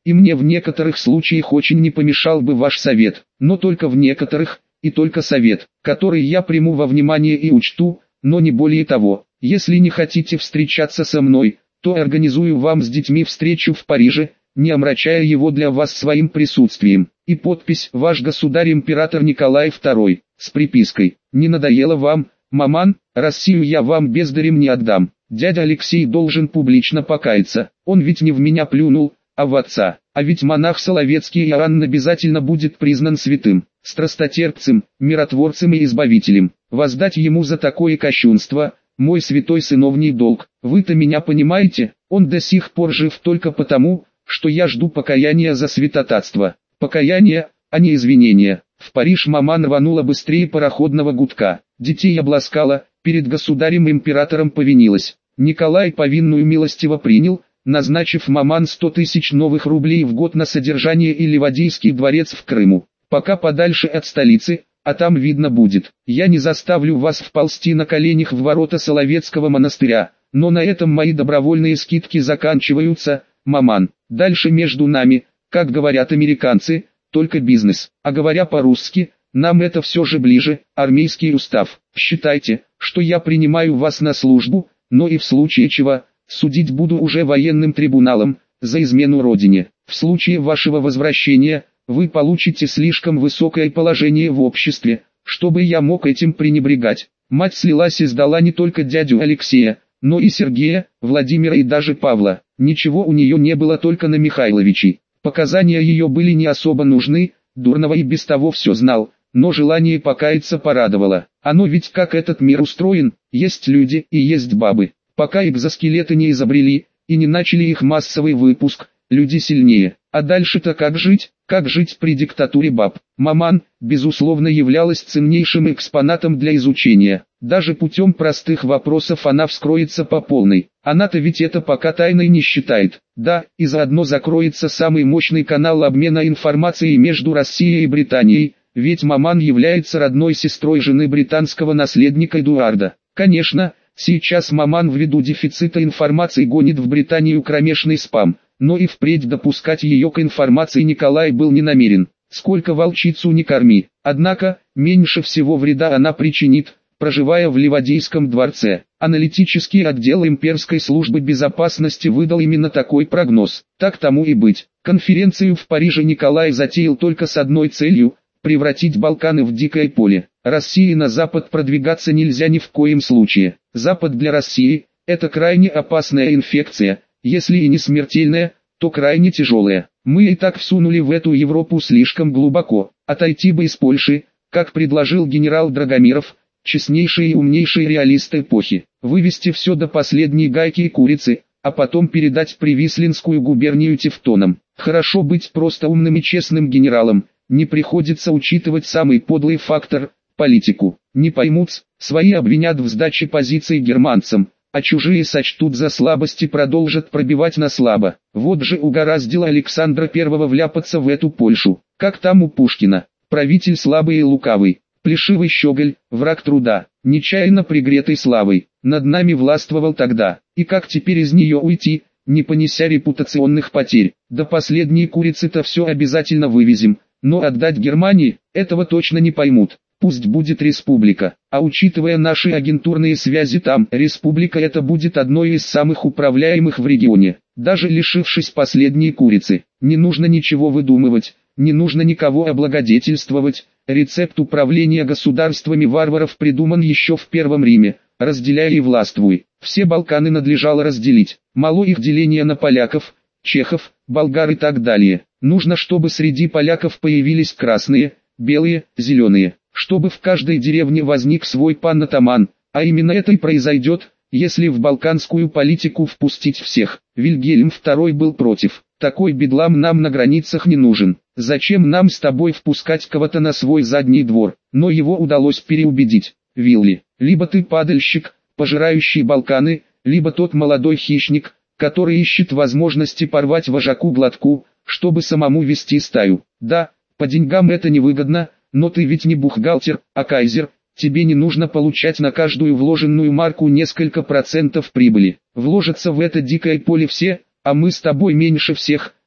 и мне в некоторых случаях очень не помешал бы ваш совет, но только в некоторых, и только совет, который я приму во внимание и учту, но не более того. Если не хотите встречаться со мной, то организую вам с детьми встречу в Париже, не омрачая его для вас своим присутствием. И подпись «Ваш государь-император Николай второй», с припиской. Не надоело вам, маман, Россию я вам бездарем не отдам. Дядя Алексей должен публично покаяться, он ведь не в меня плюнул, а в отца. А ведь монах Соловецкий Иоанн обязательно будет признан святым, страстотерпцем, миротворцем и избавителем. Воздать ему за такое кощунство – мой святой сыновний долг. Вы-то меня понимаете, он до сих пор жив только потому, что я жду покаяния за святотатство. Покаяние, а не извинения. В Париж маман рванула быстрее пароходного гудка. Детей обласкала, перед государем-императором повинилась. Николай повинную милостиво принял, назначив маман сто тысяч новых рублей в год на содержание и Ливадийский дворец в Крыму. Пока подальше от столицы, а там видно будет. Я не заставлю вас вползти на коленях в ворота Соловецкого монастыря, но на этом мои добровольные скидки заканчиваются, маман. Дальше между нами, как говорят американцы, только бизнес. А говоря по-русски, нам это все же ближе, армейский устав. Считайте, что я принимаю вас на службу, но и в случае чего, судить буду уже военным трибуналом, за измену родине. В случае вашего возвращения, вы получите слишком высокое положение в обществе, чтобы я мог этим пренебрегать. Мать слилась и сдала не только дядю Алексея, но и Сергея, Владимира и даже Павла. Ничего у нее не было только на Михайловичей. Показания ее были не особо нужны, Дурнова и без того все знал, но желание покаяться порадовало. Оно ведь как этот мир устроен, есть люди и есть бабы. Пока экзоскелеты не изобрели, и не начали их массовый выпуск, люди сильнее. А дальше-то как жить? Как жить при диктатуре баб? Маман, безусловно, являлась ценнейшим экспонатом для изучения. Даже путем простых вопросов она вскроется по полной. Она-то ведь это пока тайной не считает. Да, и заодно закроется самый мощный канал обмена информацией между Россией и Британией, ведь маман является родной сестрой жены британского наследника Эдуарда. Конечно, сейчас маман ввиду дефицита информации гонит в Британию кромешный спам. Но и впредь допускать ее к информации Николай был не намерен. Сколько волчицу не корми. Однако, меньше всего вреда она причинит, проживая в Ливадийском дворце. Аналитический отдел имперской службы безопасности выдал именно такой прогноз. Так тому и быть. Конференцию в Париже Николай затеял только с одной целью – превратить Балканы в дикое поле. России на запад продвигаться нельзя ни в коем случае. Запад для России – это крайне опасная инфекция. Если и не смертельная, то крайне тяжелая. Мы и так всунули в эту Европу слишком глубоко. Отойти бы из Польши, как предложил генерал Драгомиров, честнейший и умнейший реалист эпохи. Вывести все до последней гайки и курицы, а потом передать Привислинскую губернию тевтонам. Хорошо быть просто умным и честным генералом, не приходится учитывать самый подлый фактор – политику. Не поймут, свои обвинят в сдаче позиций германцам. А чужие сочтут за слабость и продолжат пробивать на слабо. Вот же угораздило Александра Первого вляпаться в эту Польшу. Как там у Пушкина. Правитель слабый и лукавый, плешивый щеголь, враг труда, нечаянно пригретый славой. Над нами властвовал тогда. И как теперь из нее уйти, не понеся репутационных потерь? До последней курицы-то все обязательно вывезем. Но отдать Германии, этого точно не поймут. Пусть будет республика, а учитывая наши агентурные связи там, республика это будет одной из самых управляемых в регионе. Даже лишившись последней курицы, не нужно ничего выдумывать, не нужно никого облагодетельствовать. Рецепт управления государствами варваров придуман еще в Первом Риме. Разделяй и властвуй. Все Балканы надлежало разделить. Мало их деления на поляков, чехов, болгар и так далее. Нужно, чтобы среди поляков появились красные, белые, зеленые. Чтобы в каждой деревне возник свой пан-атаман, а именно это и произойдет, если в балканскую политику впустить всех. Вильгельм второй был против. Такой бедлам нам на границах не нужен. Зачем нам с тобой впускать кого-то на свой задний двор? Но его удалось переубедить. Вилли, либо ты падальщик, пожирающий Балканы, либо тот молодой хищник, который ищет возможности порвать вожаку глотку, чтобы самому вести стаю. Да, по деньгам это невыгодно. Но ты ведь не бухгалтер, а кайзер, тебе не нужно получать на каждую вложенную марку несколько процентов прибыли. Вложатся в это дикое поле все, а мы с тобой меньше всех,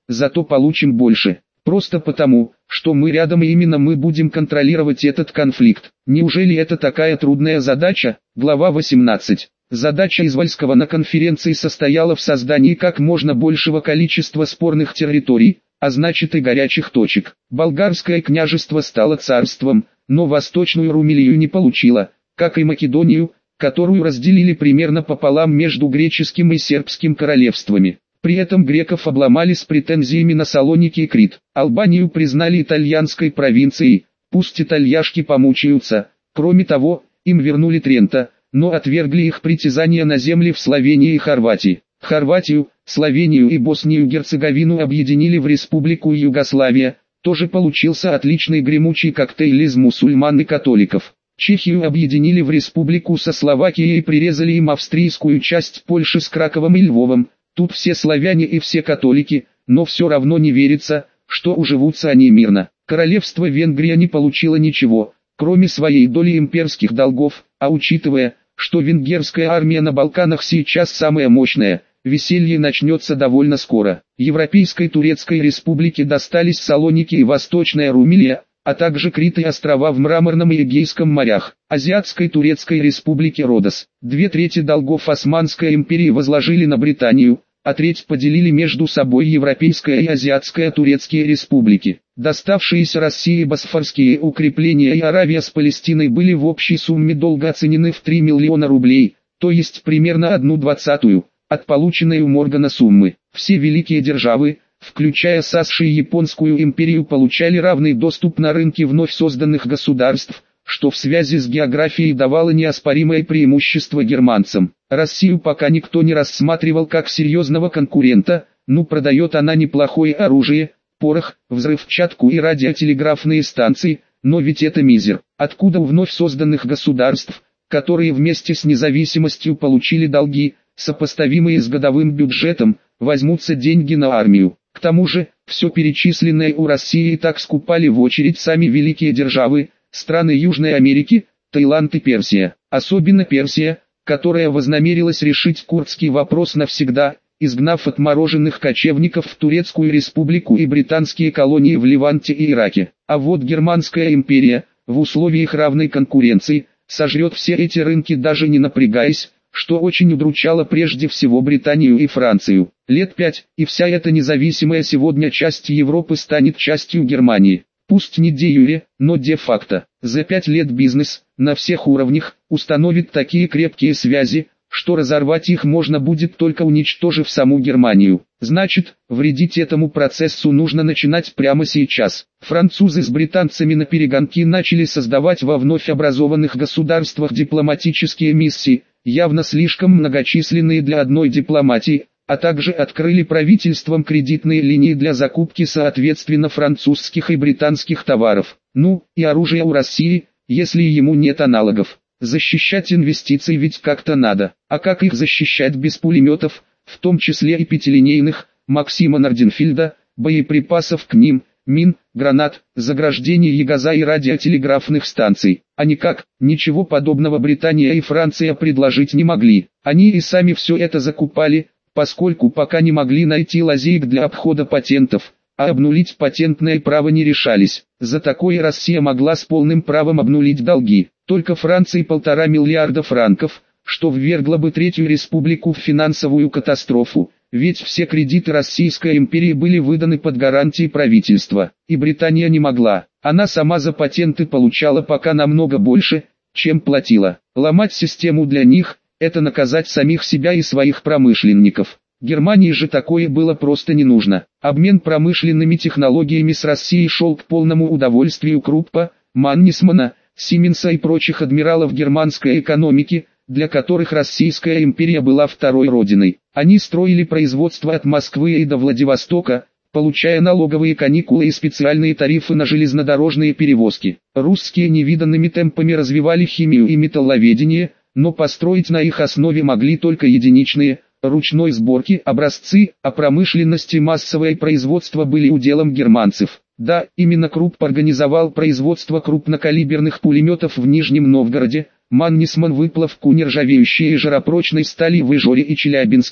зато получим больше. Просто потому, что мы рядом и именно мы будем контролировать этот конфликт. Неужели это такая трудная задача? Глава восемнадцать. Задача Извальского на конференции состояла в создании как можно большего количества спорных территорий, а значит и горячих точек. Болгарское княжество стало царством, но Восточную Румелию не получило, как и Македонию, которую разделили примерно пополам между греческим и сербским королевствами. При этом греков обломали с претензиями на Салоники и Крит. Албанию признали итальянской провинцией, пусть итальяшки помучаются. Кроме того, им вернули Тренто, но отвергли их притязания на земли в Словении и Хорватии. Хорватию, Словению и Боснию-Герцеговину объединили в Республику Югославия. Тоже получился отличный гремучий коктейль из мусульман и католиков. Чехию объединили в республику со Словакией и прирезали им австрийскую часть Польши с Краковом и Львовом. Тут все славяне и все католики, но все равно не верится, что уживутся они мирно. Королевство Венгрия не получило ничего, кроме своей доли имперских долгов, а учитывая, что венгерская армия на Балканах сейчас самая мощная, веселье начнется довольно скоро. Европейской Турецкой республике достались Салоники и Восточная Румелия, а также Крит и острова в Мраморном и Эгейском морях. Азиатской Турецкой республике Родос. Две трети долгов Османской империи возложили на Британию, а треть поделили между собой Европейская и Азиатская Турецкие республики. Доставшиеся России босфорские укрепления и Аравия с Палестиной были в общей сумме долга оценены в три миллиона рублей, то есть примерно одну двадцатую от полученной у Моргана суммы. Все великие державы, включая САСШ и Японскую империю, получали равный доступ на рынки вновь созданных государств, что в связи с географией давало неоспоримое преимущество германцам. Россию пока никто не рассматривал как серьезного конкурента, ну продает она неплохое оружие, порох, взрывчатку и радиотелеграфные станции, но ведь это мизер. Откуда у вновь созданных государств, которые вместе с независимостью получили долги, сопоставимые с годовым бюджетом, возьмутся деньги на армию? К тому же, все перечисленное у России и так скупали в очередь сами великие державы, страны Южной Америки, Таиланд и Персия. Особенно Персия, которая вознамерилась решить курдский вопрос навсегда, изгнав отмороженных кочевников в Турецкую республику и британские колонии в Леванте и Ираке. А вот Германская империя, в условиях равной конкуренции, сожрет все эти рынки даже не напрягаясь, что очень удручало прежде всего Британию и Францию. Лет пять, и вся эта независимая сегодня часть Европы станет частью Германии. Пусть не де юре, но де-факто. За пять лет бизнес, на всех уровнях, установит такие крепкие связи, что разорвать их можно будет только уничтожив саму Германию. Значит, вредить этому процессу нужно начинать прямо сейчас. Французы с британцами на перегонки начали создавать во вновь образованных государствах дипломатические миссии, явно слишком многочисленные для одной дипломатии, а также открыли правительством кредитные линии для закупки соответственно французских и британских товаров. Ну, и оружие у России, если ему нет аналогов. Защищать инвестиции ведь как-то надо. А как их защищать без пулеметов, в том числе и пятилинейных, Максима Норденфельда, боеприпасов к ним, мин, гранат, заграждений ягоза и радиотелеграфных станций? А никак, ничего подобного Британия и Франция предложить не могли. Они и сами все это закупали, поскольку пока не могли найти лазеек для обхода патентов, а обнулить патентное право не решались. За такое Россия могла с полным правом обнулить долги. Только Франции полтора миллиарда франков, что ввергло бы Третью Республику в финансовую катастрофу, ведь все кредиты Российской империи были выданы под гарантии правительства, и Британия не могла. Она сама за патенты получала пока намного больше, чем платила. Ломать систему для них – это наказать самих себя и своих промышленников. Германии же такое было просто не нужно. Обмен промышленными технологиями с Россией шел к полному удовольствию Круппа, Маннисмана, Сименса и прочих адмиралов германской экономики, для которых Российская империя была второй родиной. Они строили производство от Москвы и до Владивостока, получая налоговые каникулы и специальные тарифы на железнодорожные перевозки. Русские невиданными темпами развивали химию и металловедение, но построить на их основе могли только единичные, ручной сборки образцы, а промышленность и массовое производство были уделом германцев. Да, именно Крупп организовал производство крупнокалиберных пулеметов в Нижнем Новгороде, Маннисман выплавку нержавеющей и жаропрочной стали в Ижоре и Челябинске,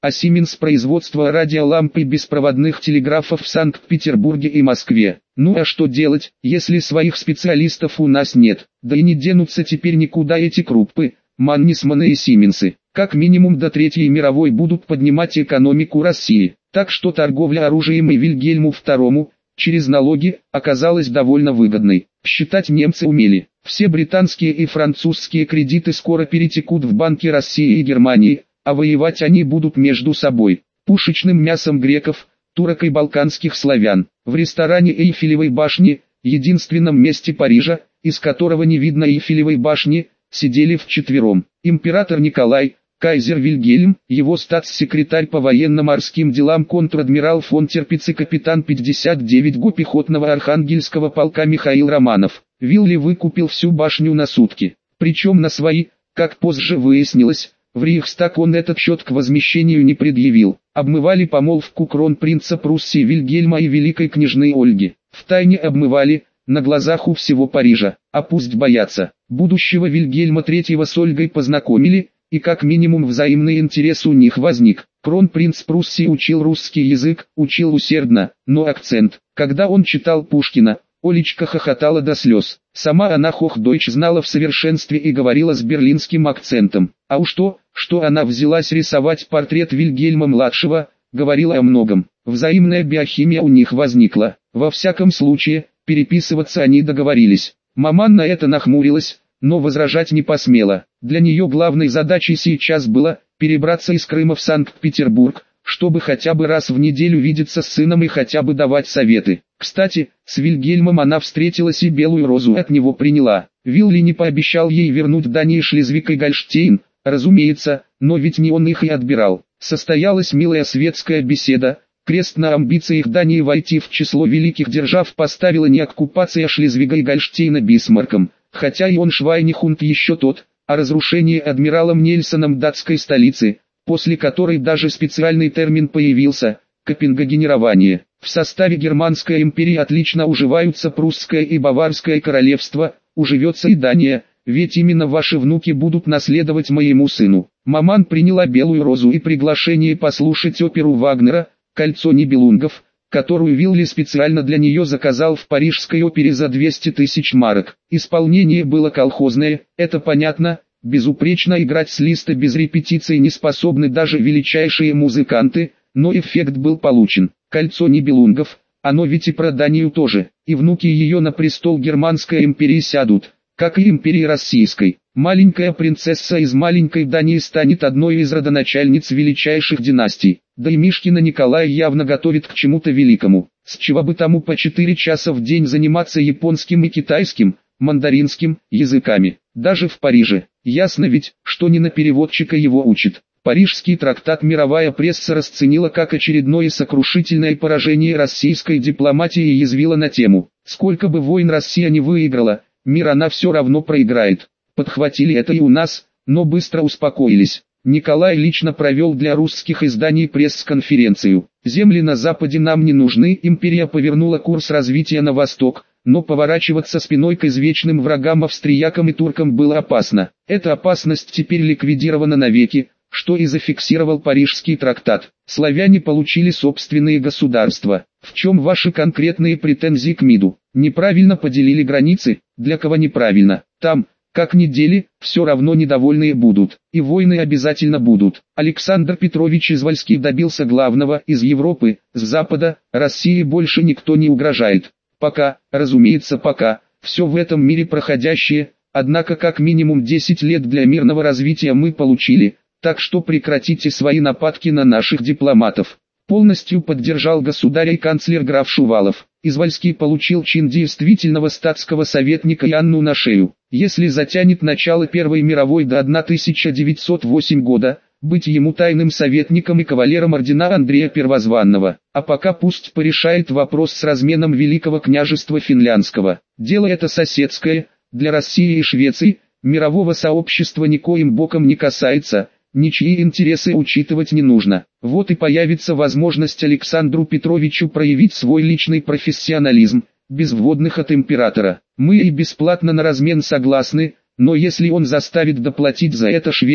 а Siemens производство радиоламп и беспроводных телеграфов в Санкт-Петербурге и Москве. Ну а что делать, если своих специалистов у нас нет? Да и не денутся теперь никуда эти Круппы, Маннисманы и Сименсы. Как минимум до Третьей мировой будут поднимать экономику России. Так что торговля оружием и Вильгельму второму, через налоги, оказалась довольно выгодной. Считать немцы умели. Все британские и французские кредиты скоро перетекут в банки России и Германии, а воевать они будут между собой. Пушечным мясом греков, турок и балканских славян. В ресторане Эйфелевой башни, единственном месте Парижа, из которого не видно Эйфелевой башни, сидели вчетвером. Император Николай, кайзер Вильгельм, его статс-секретарь по военно-морским делам контр-адмирал фон Тирпиц и капитан пятьдесят девятого го пехотного архангельского полка Михаил Романов. Вилли выкупил всю башню на сутки, причем на свои, как позже выяснилось, в Рейхстаг он этот счет к возмещению не предъявил. Обмывали помолвку кронпринца Пруссии Вильгельма и великой княжны Ольги. Втайне обмывали, на глазах у всего Парижа. А пусть боятся. Будущего Вильгельма третьего с Ольгой познакомили, и как минимум взаимный интерес у них возник. Кронпринц Пруссии учил русский язык, учил усердно, но акцент. Когда он читал Пушкина, Олечка хохотала до слез. Сама она Хохдойч знала в совершенстве и говорила с берлинским акцентом. А уж то, что она взялась рисовать портрет Вильгельма-младшего, говорила о многом. Взаимная биохимия у них возникла. Во всяком случае, переписываться они договорились. Маман на это нахмурилась, но возражать не посмела. Для нее главной задачей сейчас было перебраться из Крыма в Санкт-Петербург, чтобы хотя бы раз в неделю видеться с сыном и хотя бы давать советы. Кстати, с Вильгельмом она встретилась и белую розу от него приняла. Вилли не пообещал ей вернуть Дании Шлезвиг и Гольштейн, разумеется, но ведь не он их и отбирал. Состоялась милая светская беседа. Крест на амбициях Дании войти в число великих держав поставила не оккупация Шлезвига и Гольштейна Бисмарком, хотя и он Швайнихунд еще тот, а разрушение адмиралом Нельсоном датской столицы, после которой даже специальный термин появился – копенгагенирование. В составе Германской империи отлично уживаются Прусское и Баварское королевства, уживется и Дания, ведь именно ваши внуки будут наследовать моему сыну. Маман приняла белую розу и приглашение послушать оперу Вагнера «Кольцо Нибелунгов», которую Вилли специально для нее заказал в парижской опере за двести тысяч марок. Исполнение было колхозное, это понятно, безупречно играть с листа без репетиций не способны даже величайшие музыканты, но эффект был получен. «Кольцо Нибелунгов», оно ведь и про Данию тоже, и внуки ее на престол Германской империи сядут, как и империи Российской. Маленькая принцесса из маленькой Дании станет одной из родоначальниц величайших династий. Да и Мишкина Николай явно готовит к чему-то великому. С чего бы тому по четыре часа в день заниматься японским и китайским, мандаринским языками. Даже в Париже. Ясно ведь, что не на переводчика его учат. Парижский трактат мировая пресса расценила как очередное сокрушительное поражение российской дипломатии и язвила на тему: сколько бы войн Россия не выиграла, мир она все равно проиграет. Подхватили это и у нас, но быстро успокоились. Николай лично провел для русских изданий пресс-конференцию. Земли на Западе нам не нужны, империя повернула курс развития на восток, но поворачиваться спиной к извечным врагам австриякам и туркам было опасно. Эта опасность теперь ликвидирована навеки, что и зафиксировал Парижский трактат. Славяне получили собственные государства. В чем ваши конкретные претензии к МИДу? Неправильно поделили границы? Для кого неправильно? Там, как ни дели, все равно недовольные будут, и войны обязательно будут. Александр Петрович Извольский добился главного: из Европы, с Запада, России больше никто не угрожает. Пока, разумеется пока, все в этом мире проходящее, однако как минимум десять лет для мирного развития мы получили, так что прекратите свои нападки на наших дипломатов. Полностью поддержал государя и канцлер граф Шувалов. Извольский получил чин действительного статского советника и Анну на шею. Если затянет начало Первой мировой до тысяча девятьсот восьмого года, быть ему тайным советником и кавалером ордена Андрея Первозванного. А пока пусть порешает вопрос с разменом Великого княжества Финляндского. Дело это соседское, для России и Швеции, мирового сообщества никоим боком не касается. Ничьи интересы учитывать не нужно. Вот и появится возможность Александру Петровичу проявить свой личный профессионализм, без вводных от императора. Мы и бесплатно на размен согласны, но если он заставит доплатить за это шведов,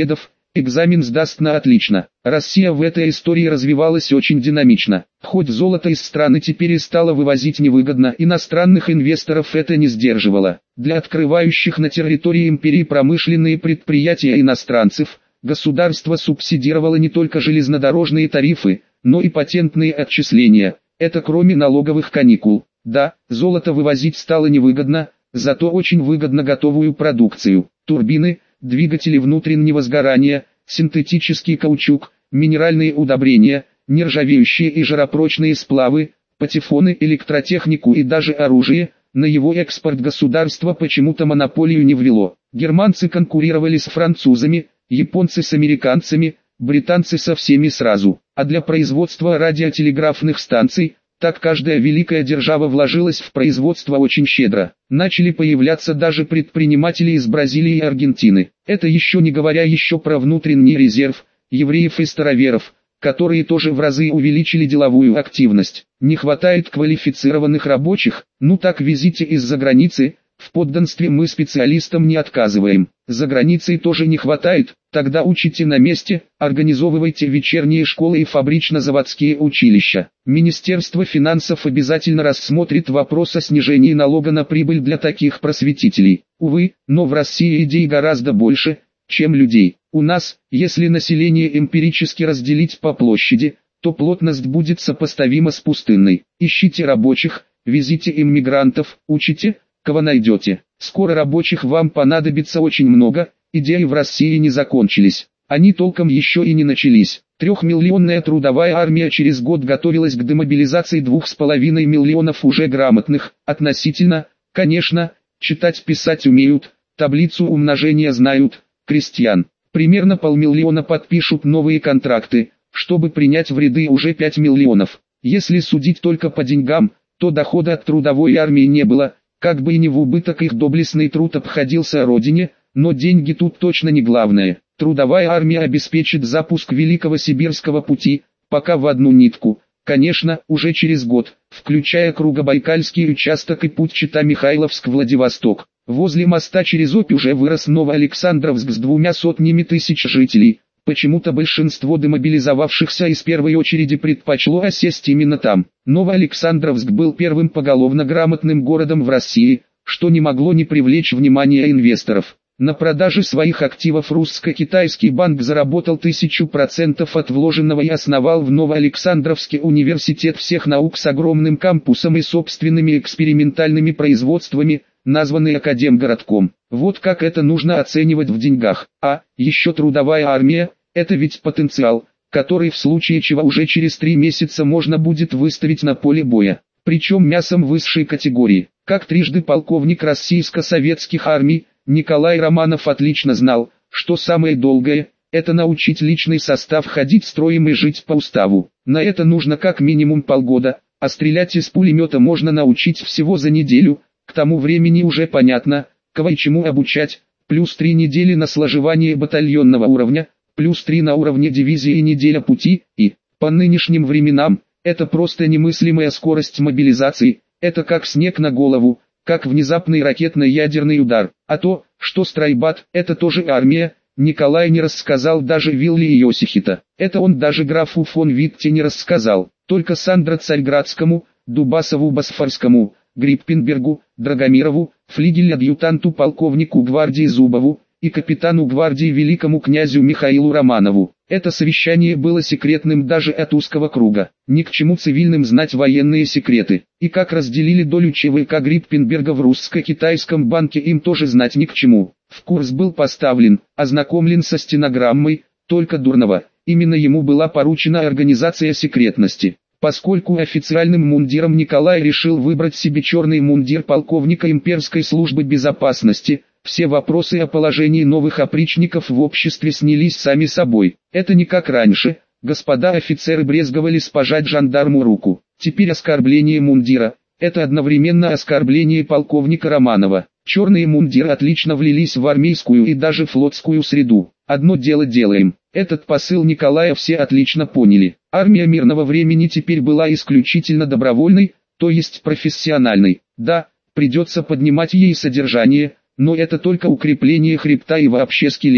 экзамен сдаст на отлично. Россия в этой истории развивалась очень динамично. Хоть золото из страны теперь и стало вывозить невыгодно, иностранных инвесторов это не сдерживало. Для открывающих на территории империи промышленные предприятия иностранцев, государство субсидировало не только железнодорожные тарифы, но и патентные отчисления. Это кроме налоговых каникул. Да, золото вывозить стало невыгодно, зато очень выгодно готовую продукцию. Турбины, двигатели внутреннего сгорания, синтетический каучук, минеральные удобрения, нержавеющие и жаропрочные сплавы, патефоны, электротехнику и даже оружие. На его экспорт государство почему-то монополию не ввело. Германцы конкурировали с французами, японцы с американцами, британцы со всеми сразу. А для производства радиотелеграфных станций, так каждая великая держава вложилась в производство очень щедро. Начали появляться даже предприниматели из Бразилии и Аргентины. Это еще не говоря еще про внутренний резерв, евреев и староверов, которые тоже в разы увеличили деловую активность. Не хватает квалифицированных рабочих? Ну так везите из-за границы. В подданстве мы специалистам не отказываем. За границей тоже не хватает, тогда учите на месте, организовывайте вечерние школы и фабрично-заводские училища. Министерство финансов обязательно рассмотрит вопрос о снижении налога на прибыль для таких просветителей. Увы, но в России идей гораздо больше, чем людей. У нас, если население эмпирически разделить по площади, то плотность будет сопоставима с пустынной. Ищите рабочих, везите иммигрантов, учите, кого найдете. Скоро рабочих вам понадобится очень много, идеи в России не закончились. Они толком еще и не начались. Трехмиллионная трудовая армия через год готовилась к демобилизации двух с половиной миллионов уже грамотных, относительно, конечно, читать-писать умеют, таблицу умножения знают, крестьян. Примерно полмиллиона подпишут новые контракты, чтобы принять в ряды уже пять миллионов. Если судить только по деньгам, то дохода от трудовой армии не было. Как бы и не в убыток их доблестный труд обходился родине, но деньги тут точно не главное. Трудовая армия обеспечит запуск Великого Сибирского пути, пока в одну нитку. Конечно, уже через год, включая Кругобайкальский участок и путь Чита-Михайловск-Владивосток. Возле моста через Обь уже вырос Новоалександровск с двумя сотнями тысяч жителей. Почему-то большинство демобилизовавшихся из первой очереди предпочло осесть именно там. Новоалександровск был первым поголовно грамотным городом в России, что не могло не привлечь внимания инвесторов. На продаже своих активов русско-китайский банк заработал тысячу процентов от вложенного и основал в Новоалександровске университет всех наук с огромным кампусом и собственными экспериментальными производствами, названный Академгородком. Вот как это нужно оценивать в деньгах. А, еще трудовая армия, это ведь потенциал, который в случае чего уже через три месяца можно будет выставить на поле боя. Причем мясом высшей категории. Как трижды полковник российско-советских армий, Николай Романов отлично знал, что самое долгое – это научить личный состав ходить строем и жить по уставу. На это нужно как минимум полгода, а стрелять из пулемета можно научить всего за неделю. К тому времени уже понятно, кого и чему обучать, плюс три недели на сложевание батальонного уровня, плюс три на уровне дивизии и неделя пути, и, по нынешним временам, это просто немыслимая скорость мобилизации, это как снег на голову, как внезапный ракетно-ядерный удар. А то, что стройбат, это тоже армия, Николай не рассказал даже Вилле и Йосихита. Это он даже графу фон Витте не рассказал, только Сандро Царьградскому, Дубасову Босфорскому, Гриппенбергу, Драгомирову, флигель-адъютанту полковнику гвардии Зубову и капитану гвардии великому князю Михаилу Романову. Это совещание было секретным даже от узкого круга. Ни к чему цивильным знать военные секреты. И как разделили долю ЧВК Гриппенберга в русско-китайском банке, им тоже знать ни к чему. В курс был поставлен, ознакомлен со стенограммой, только дурного. Именно ему была поручена организация секретности. Поскольку официальным мундиром Николай решил выбрать себе черный мундир полковника имперской службы безопасности, все вопросы о положении новых опричников в обществе снялись сами собой. Это не как раньше, господа офицеры брезговали спожать жандарму руку. Теперь оскорбление мундира – это одновременно оскорбление полковника Романова. Черные мундиры отлично влились в армейскую и даже флотскую среду. Одно дело делаем. Этот посыл Николая все отлично поняли. Армия мирного времени теперь была исключительно добровольной, то есть профессиональной. Да, придется поднимать ей содержание, но это только укрепление хребта и вообще скелета.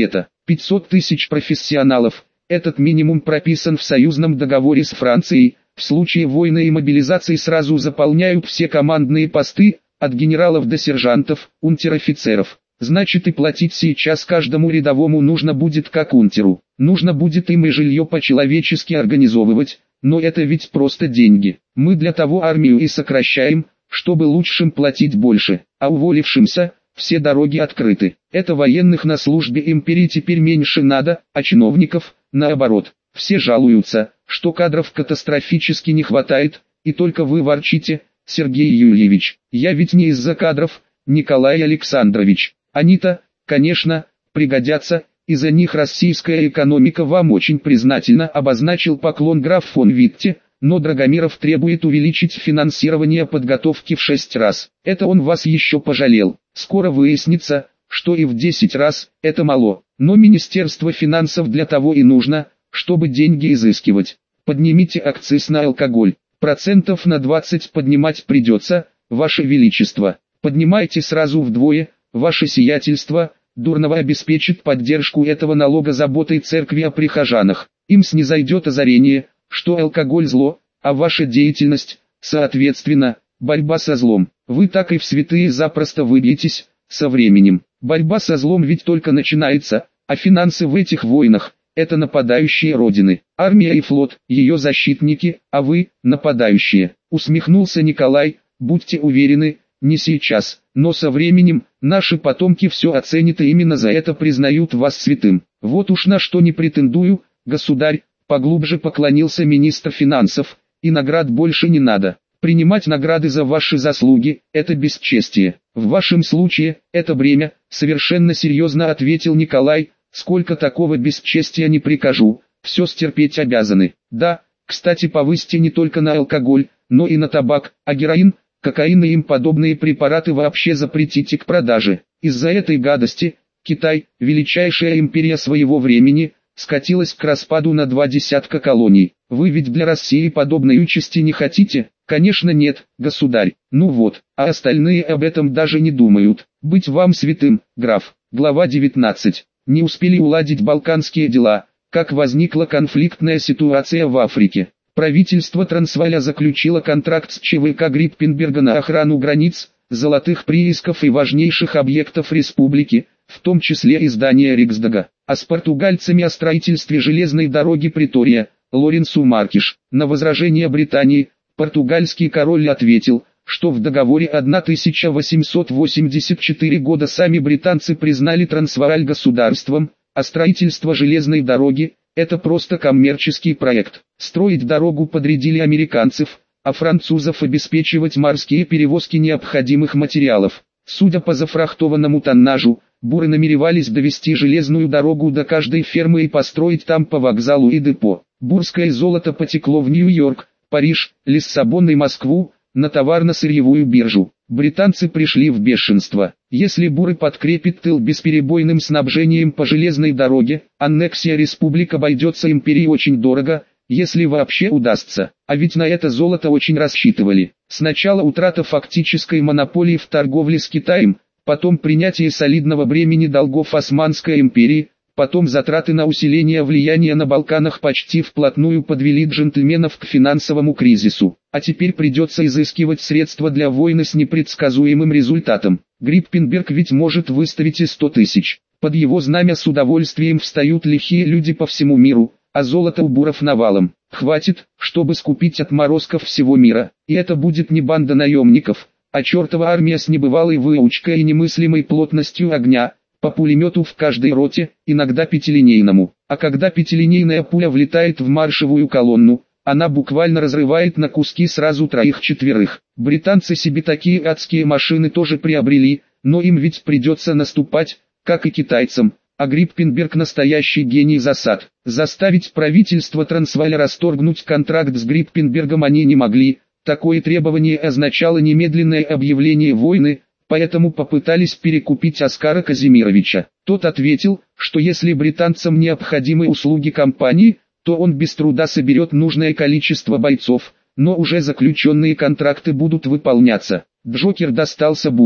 пятьсот тысяч профессионалов. Этот минимум прописан в союзном договоре с Францией. В случае войны и мобилизации сразу заполняют все командные посты, от генералов до сержантов, унтер-офицеров. Значит, и платить сейчас каждому рядовому нужно будет как унтеру. Нужно будет им и жилье по-человечески организовывать, но это ведь просто деньги. Мы для того армию и сокращаем, чтобы лучшим платить больше, а уволившимся все дороги открыты. Это военных на службе империи теперь меньше надо, а чиновников, наоборот. Все жалуются, что кадров катастрофически не хватает, и только вы ворчите, Сергей Юльевич. Я ведь не из-за кадров, Николай Александрович. Они-то, конечно, пригодятся, из-за них российская экономика вам очень признательна, обозначил поклон граф фон Витте, но Драгомиров требует увеличить финансирование подготовки в шесть раз. Это он вас еще пожалел. Скоро выяснится, что и в десять раз это мало. Но Министерство финансов для того и нужно, чтобы деньги изыскивать. Поднимите акциз на алкоголь. Процентов на двадцать поднимать придется, Ваше Величество. Поднимайте сразу вдвое, Ваше Сиятельство. Дурново обеспечит поддержку этого налога заботой церкви о прихожанах. Им снизойдет озарение, что алкоголь зло, а ваша деятельность, соответственно, борьба со злом. Вы так и в святые запросто выбьетесь, со временем. Борьба со злом ведь только начинается, а финансы в этих войнах – это нападающие родины. Армия и флот – ее защитники, а вы – нападающие. Усмехнулся Николай, будьте уверены, не сейчас, но со временем, наши потомки все оценят и именно за это признают вас святым. Вот уж на что не претендую, государь, поглубже поклонился министр финансов, и наград больше не надо. Принимать награды за ваши заслуги – это бесчестие. В вашем случае, это бремя, совершенно серьезно ответил Николай, сколько такого бесчестия не прикажу, все стерпеть обязаны. Да, кстати, повысьте не только на алкоголь, но и на табак, а героин, кокаин и им подобные препараты вообще запретите к продаже. Из-за этой гадости, Китай, величайшая империя своего времени, скатилась к распаду на два десятка колоний. Вы ведь для России подобной участи не хотите? Конечно нет, государь. Ну вот, а остальные об этом даже не думают. Быть вам святым, граф. Глава девятнадцать. Не успели уладить балканские дела, как возникла конфликтная ситуация в Африке. Правительство Трансвааля заключило контракт с ЧВК Гриппенберга на охрану границ, золотых приисков и важнейших объектов республики, в том числе и здания Риксдага. А с португальцами о строительстве железной дороги Притория, Лоренсу Маркиш. На возражение Британии, португальский король ответил, что в договоре тысяча восемьсот восемьдесят четвёртого года сами британцы признали Трансвааль государством, а строительство железной дороги – это просто коммерческий проект. Строить дорогу подрядили американцев, а французов обеспечивать морские перевозки необходимых материалов. Судя по зафрахтованному тоннажу, буры намеревались довести железную дорогу до каждой фермы и построить там по вокзалу и депо. Бурское золото потекло в Нью-Йорк, Париж, Лиссабон и Москву, на товарно-сырьевую биржу. Британцы пришли в бешенство. Если буры подкрепит тыл бесперебойным снабжением по железной дороге, аннексия республик обойдется империи очень дорого, если вообще удастся. А ведь на это золото очень рассчитывали. Сначала утрата фактической монополии в торговле с Китаем, потом принятие солидного бремени долгов Османской империи, потом затраты на усиление влияния на Балканах почти вплотную подвели джентльменов к финансовому кризису. А теперь придется изыскивать средства для войны с непредсказуемым результатом. Гриппенберг ведь может выставить и сто тысяч. Под его знамя с удовольствием встают лихие люди по всему миру, а золото у буров навалом. Хватит, чтобы скупить отморозков всего мира. И это будет не банда наемников, а чертова армия с небывалой выучкой и немыслимой плотностью огня, по пулемету в каждой роте, иногда пятилинейному. А когда пятилинейная пуля влетает в маршевую колонну, она буквально разрывает на куски сразу троих-четверых. Британцы себе такие адские машины тоже приобрели, но им ведь придется наступать, как и китайцам. А Гриппенберг настоящий гений засад. Заставить правительство Трансвааля расторгнуть контракт с Гриппенбергом они не могли. Такое требование означало немедленное объявление войны, поэтому попытались перекупить Оскара Казимировича. Тот ответил, что если британцам необходимы услуги компании, то он без труда соберет нужное количество бойцов, но уже заключенные контракты будут выполняться. Джокер достался бурам.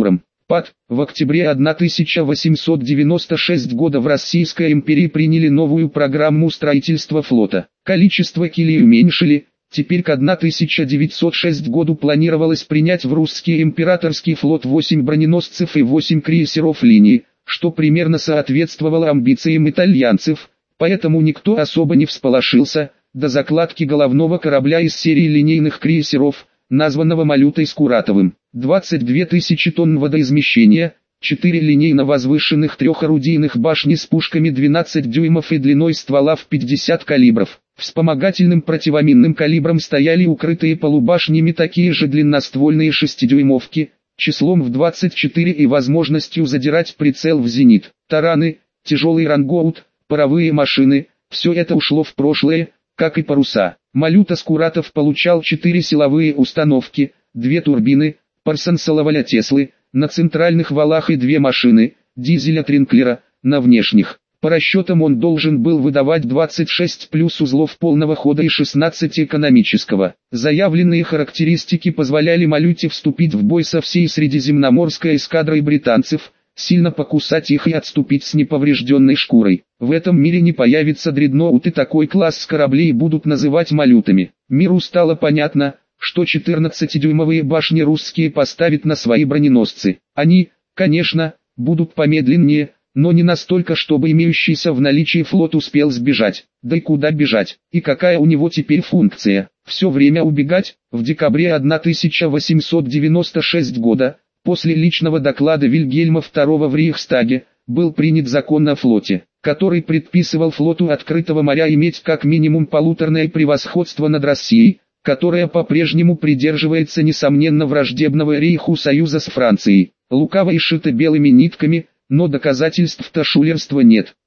Пад. В октябре тысяча восемьсот девяносто шестого года в Российской империи приняли новую программу строительства флота. Количество килей уменьшили. Теперь к тысяча девятьсот шестому году планировалось принять в русский императорский флот восемь броненосцев и восемь крейсеров линии, что примерно соответствовало амбициям итальянцев, поэтому никто особо не всполошился до закладки головного корабля из серии линейных крейсеров, названного Малютой Скуратовым. двадцать две тысячи тонн водоизмещения, четыре линейно-возвышенных трехорудийных башни с пушками двенадцать дюймов и длиной ствола в пятьдесят калибров. Вспомогательным противоминным калибром стояли укрытые полубашнями такие же длинноствольные шестидюймовки, числом в двадцать четыре и возможностью задирать прицел в зенит. Тараны, тяжелый рангоут, паровые машины – все это ушло в прошлое, как и паруса. Малюта Скуратов получал четыре силовые установки, две турбины, Парсонса Теслы, на центральных валах и две машины, дизеля Тринклера, на внешних. По расчетам он должен был выдавать двадцать шесть плюс узлов полного хода и шестнадцать экономического. Заявленные характеристики позволяли Малюте вступить в бой со всей средиземноморской эскадрой британцев, сильно покусать их и отступить с неповрежденной шкурой. В этом мире не появится дредноут, и такой класс кораблей будут называть малютами. Миру стало понятно, что четырнадцатидюймовые башни русские поставят на свои броненосцы. Они, конечно, будут помедленнее, но не настолько, чтобы имеющийся в наличии флот успел сбежать. Да и куда бежать? И какая у него теперь функция? Все время убегать? В декабре тысяча восемьсот девяносто шестого года, после личного доклада Вильгельма второго в Рейхстаге, был принят закон о флоте, который предписывал флоту открытого моря иметь как минимум полуторное превосходство над Россией, которая по-прежнему придерживается несомненно враждебного Рейху союза с Францией. Лукаво и шито белыми нитками, но доказательств-то шулерства нет.